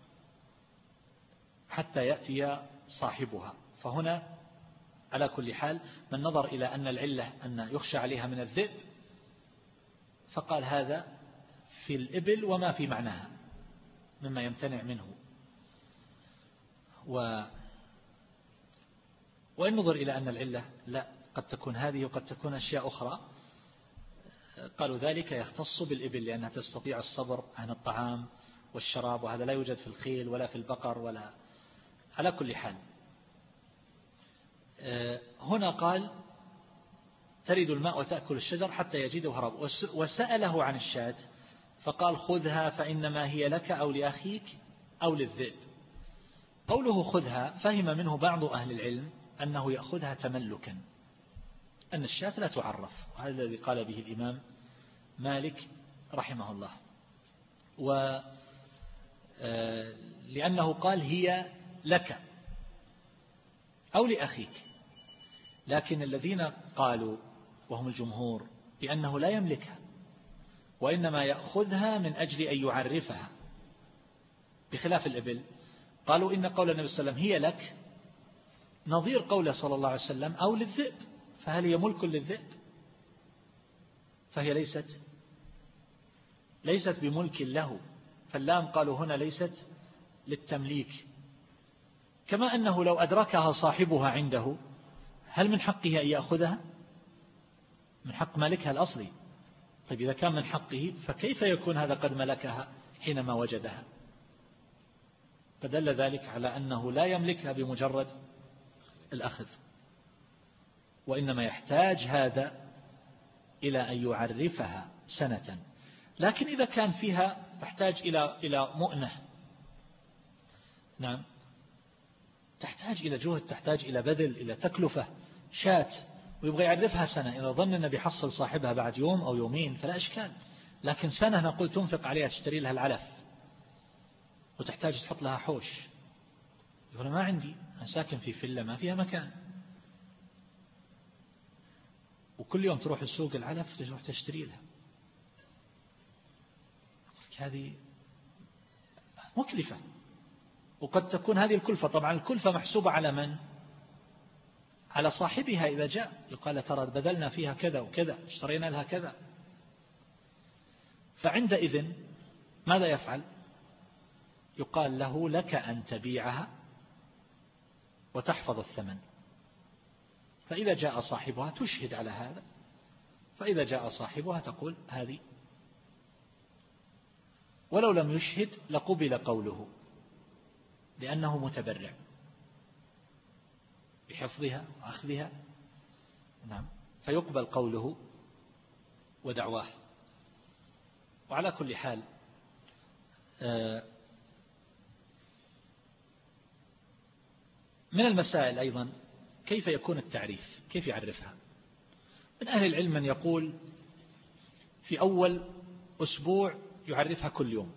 حتى يأتي صاحبها. فهنا على كل حال من نظر إلى أن العلة أن يخشى عليها من الذئب فقال هذا في الإبل وما في معناها مما يمتنع منه. و وإن نظر إلى أن العلة لا قد تكون هذه وقد تكون أشياء أخرى، قالوا ذلك يختص بالإبل لأنها تستطيع الصبر عن الطعام والشراب، وهذا لا يوجد في الخيل ولا في البقر ولا. على كل حال هنا قال ترد الماء وتأكل الشجر حتى يجدها رب. وسأله عن الشاة فقال خذها فإنما هي لك أو لأخيك أو للذئب. قوله خذها فهم منه بعض أهل العلم أنه يأخذها تملكا، أن الشاة لا تعرف، وهذا الذي قال به الإمام مالك رحمه الله. و لأنه قال هي لك أو لأخيك، لكن الذين قالوا وهم الجمهور بأنه لا يملكها وإنما يأخذها من أجل أن يعرفها، بخلاف الإبل قالوا إن قول النبي صلى الله عليه وسلم هي لك نظير قوله صلى الله عليه وسلم أو للذئب، فهل هي ملك للذئب؟ فهي ليست ليست بملك له، فاللام قالوا هنا ليست للتمليك. كما أنه لو أدركها صاحبها عنده هل من حقه أن يأخذها؟ من حق مالكها الأصلي. طيب إذا كان من حقه فكيف يكون هذا قد ملكها حينما وجدها؟ فدل ذلك على أنه لا يملكها بمجرد الأخذ، وإنما يحتاج هذا إلى أن يعرفها سنة. لكن إذا كان فيها تحتاج إلى إلى مؤنة، نعم، تحتاج إلى جهد، تحتاج إلى بذل، إلى تكلفة. شاة ويبغى يعرفها سنة، إذا ظن أنه بيحصل صاحبها بعد يوم أو يومين فلا إشكال، لكن سنة نقول تنفق عليها تشتري لها العلف وتحتاج تحط لها حوش، يقول ما عندي، أنا ساكن في فيلا ما فيها مكان، وكل يوم تروح السوق العلف تروح تشتري لها، هذه مكلفة. وقد تكون هذه الكلفة، طبعا الكلفة محسوبة على من؟ على صاحبها. إذا جاء يقال ترى بذلنا فيها كذا وكذا، اشترينا لها كذا، فعندئذ ماذا يفعل؟ يقال له لك أن تبيعها وتحفظ الثمن، فإذا جاء صاحبها تشهد على هذا، فإذا جاء صاحبها تقول هذه، ولو لم يشهد لقبل قوله لأنه متبرع بحفظها وأخذها، نعم، فيقبل قوله ودعواه. وعلى كل حال من المسائل أيضا كيف يكون التعريف، كيف يعرفها؟ من أهل العلم من يقول في أول أسبوع يعرفها كل يوم،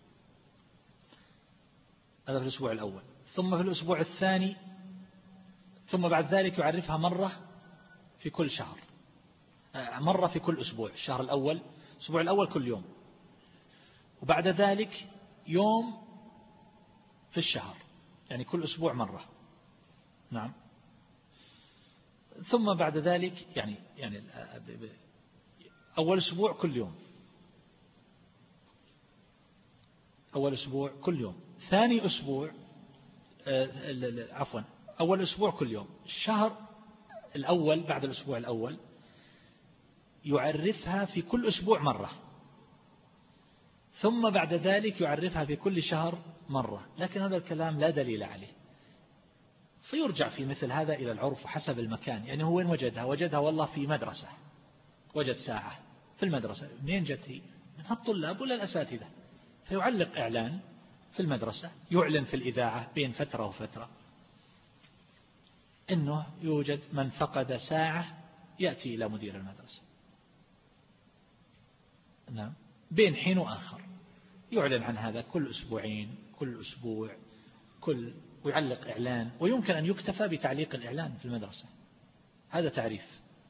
هذا في الأسبوع الأول، ثم في الأسبوع الثاني، ثم بعد ذلك يعرفها مرة في كل شهر، مرة في كل أسبوع، الشهر الأول الأسبوع الأول كل يوم، وبعد ذلك يوم في الشهر، يعني كل أسبوع مرة، نعم، ثم بعد ذلك يعني يعني أول أسبوع كل يوم، أول أسبوع كل يوم، ثاني أسبوع عفوا أول أسبوع كل يوم، الشهر الأول بعد الأسبوع الأول يعرفها في كل أسبوع مرة، ثم بعد ذلك يعرفها في كل شهر مرة، لكن هذا الكلام لا دليل عليه، فيرجع في مثل هذا إلى العرف حسب المكان. يعني هو وين وجدها؟ وجدها والله في مدرسة، وجد ساعة في المدرسة، منين جت هي؟ من الطلاب ولا الأساتذة؟ فيعلق إعلان في المدرسة، يعلن في الإذاعة بين فترة وفترة إنه يوجد من فقد ساعة يأتي إلى مدير المدرسة، نعم، بين حين وآخر يعلن عن هذا كل أسبوعين، كل أسبوع، كل، ويعلق إعلان، ويمكن أن يكتفى بتعليق الإعلان في المدرسة، هذا تعريف.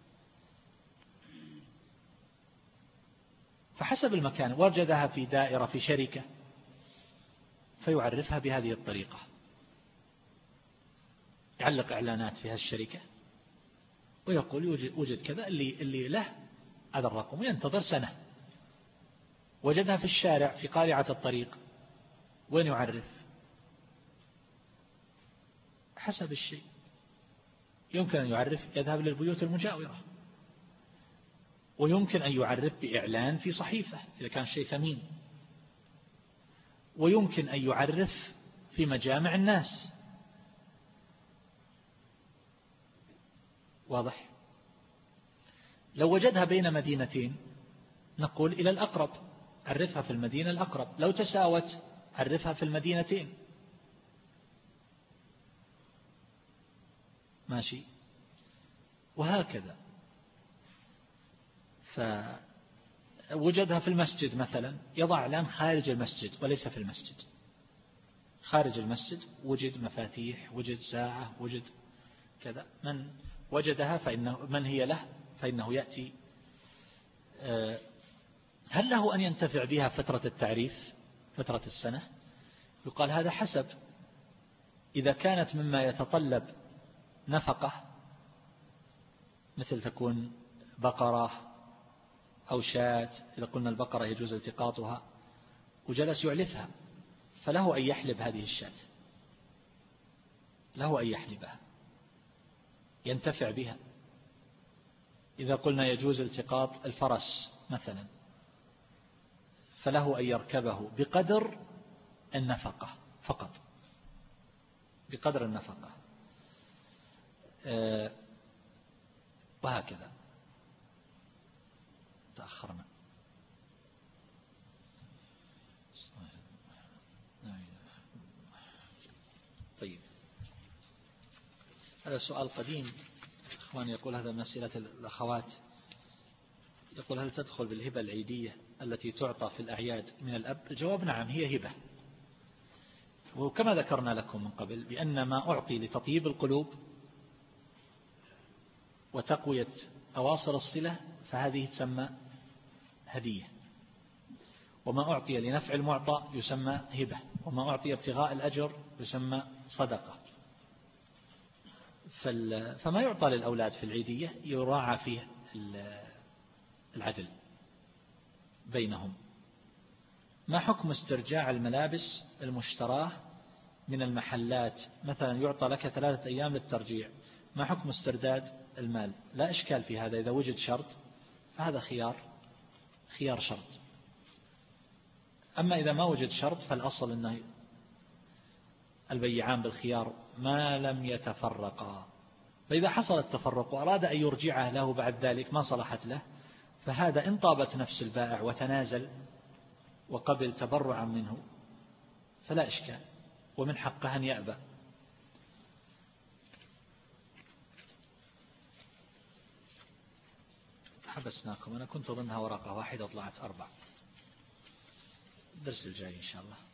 فحسب المكان، وجدها في دائرة في شركة فيعرفها بهذه الطريقة، يعلق إعلانات في هالشركة ويقول يوجد وجد كذا، اللي اللي له هذا الرقم، وينتظر سنة. وجدها في الشارع في قارعة الطريق، وين يعرف؟ حسب الشيء، يمكن أن يعرف يذهب للبيوت المجاورة، ويمكن أن يعرف بإعلان في صحيفة إذا كان شيء ثمين، ويمكن أن يعرف في مجامع الناس، واضح؟ لو وجدها بين مدينتين نقول إلى الأقرب، عرفها في المدينة الأقرب، لو تساوت عرفها في المدينتين، ماشي، وهكذا. فوجدها في المسجد مثلا، يضع إعلان خارج المسجد وليس في المسجد، خارج المسجد وجد مفاتيح، وجد ساعة، وجد كذا، من وجدها فإنه، من هي له فإنه يأتي. هل له أن ينتفع بها فترة التعريف، فترة السنة؟ يقال هذا حسب، إذا كانت مما يتطلب نفقة، مثل تكون بقرة أو شاة، إذا قلنا البقرة يجوز التقاطها، وجلس يعلفها، فله أن يحلب هذه الشاة، له أن يحلبها ينتفع بها. إذا قلنا يجوز التقاط الفرس مثلا، فله أن يركبه بقدر النفقة فقط، بقدر النفقة، أه وهكذا. تأخرنا. طيب، هذا سؤال قديم إخوان يقول هذا من أسئلة الأخوات، يقول هل تدخل بالهبة العيدية التي تعطى في الأعياد من الأب؟ الجواب نعم، هي هبة، وكما ذكرنا لكم من قبل بأن ما أعطي لتطيب القلوب وتقوية أواصر الصلة فهذه تسمى هدية، وما أعطي لنفع المعطى يسمى هبة، وما أعطي ابتغاء الأجر يسمى صدقة. فما يعطى للأولاد في العيدية يراعى فيه العدل بينهم. ما حكم استرجاع الملابس المشتراه من المحلات؟ مثلا يعطى لك ثلاثة أيام للترجيع، ما حكم استرداد المال؟ لا إشكال في هذا، إذا وجد شرط فهذا خيار خيار شرط. أما إذا ما وجد شرط فالأصل أنه البيعان بالخيار ما لم يتفرقا، فإذا حصل التفرق وأراد أن يرجعه له بعد ذلك ما صلحت له، فهذا إن طابت نفس البائع وتنازل وقبل تبرعا منه فلا إشكال، ومن حقه أن يأبى. حبسناكم، أنا كنت أظنها ورقة واحدة وطلعت أربع. الدرس الجاي إن شاء الله.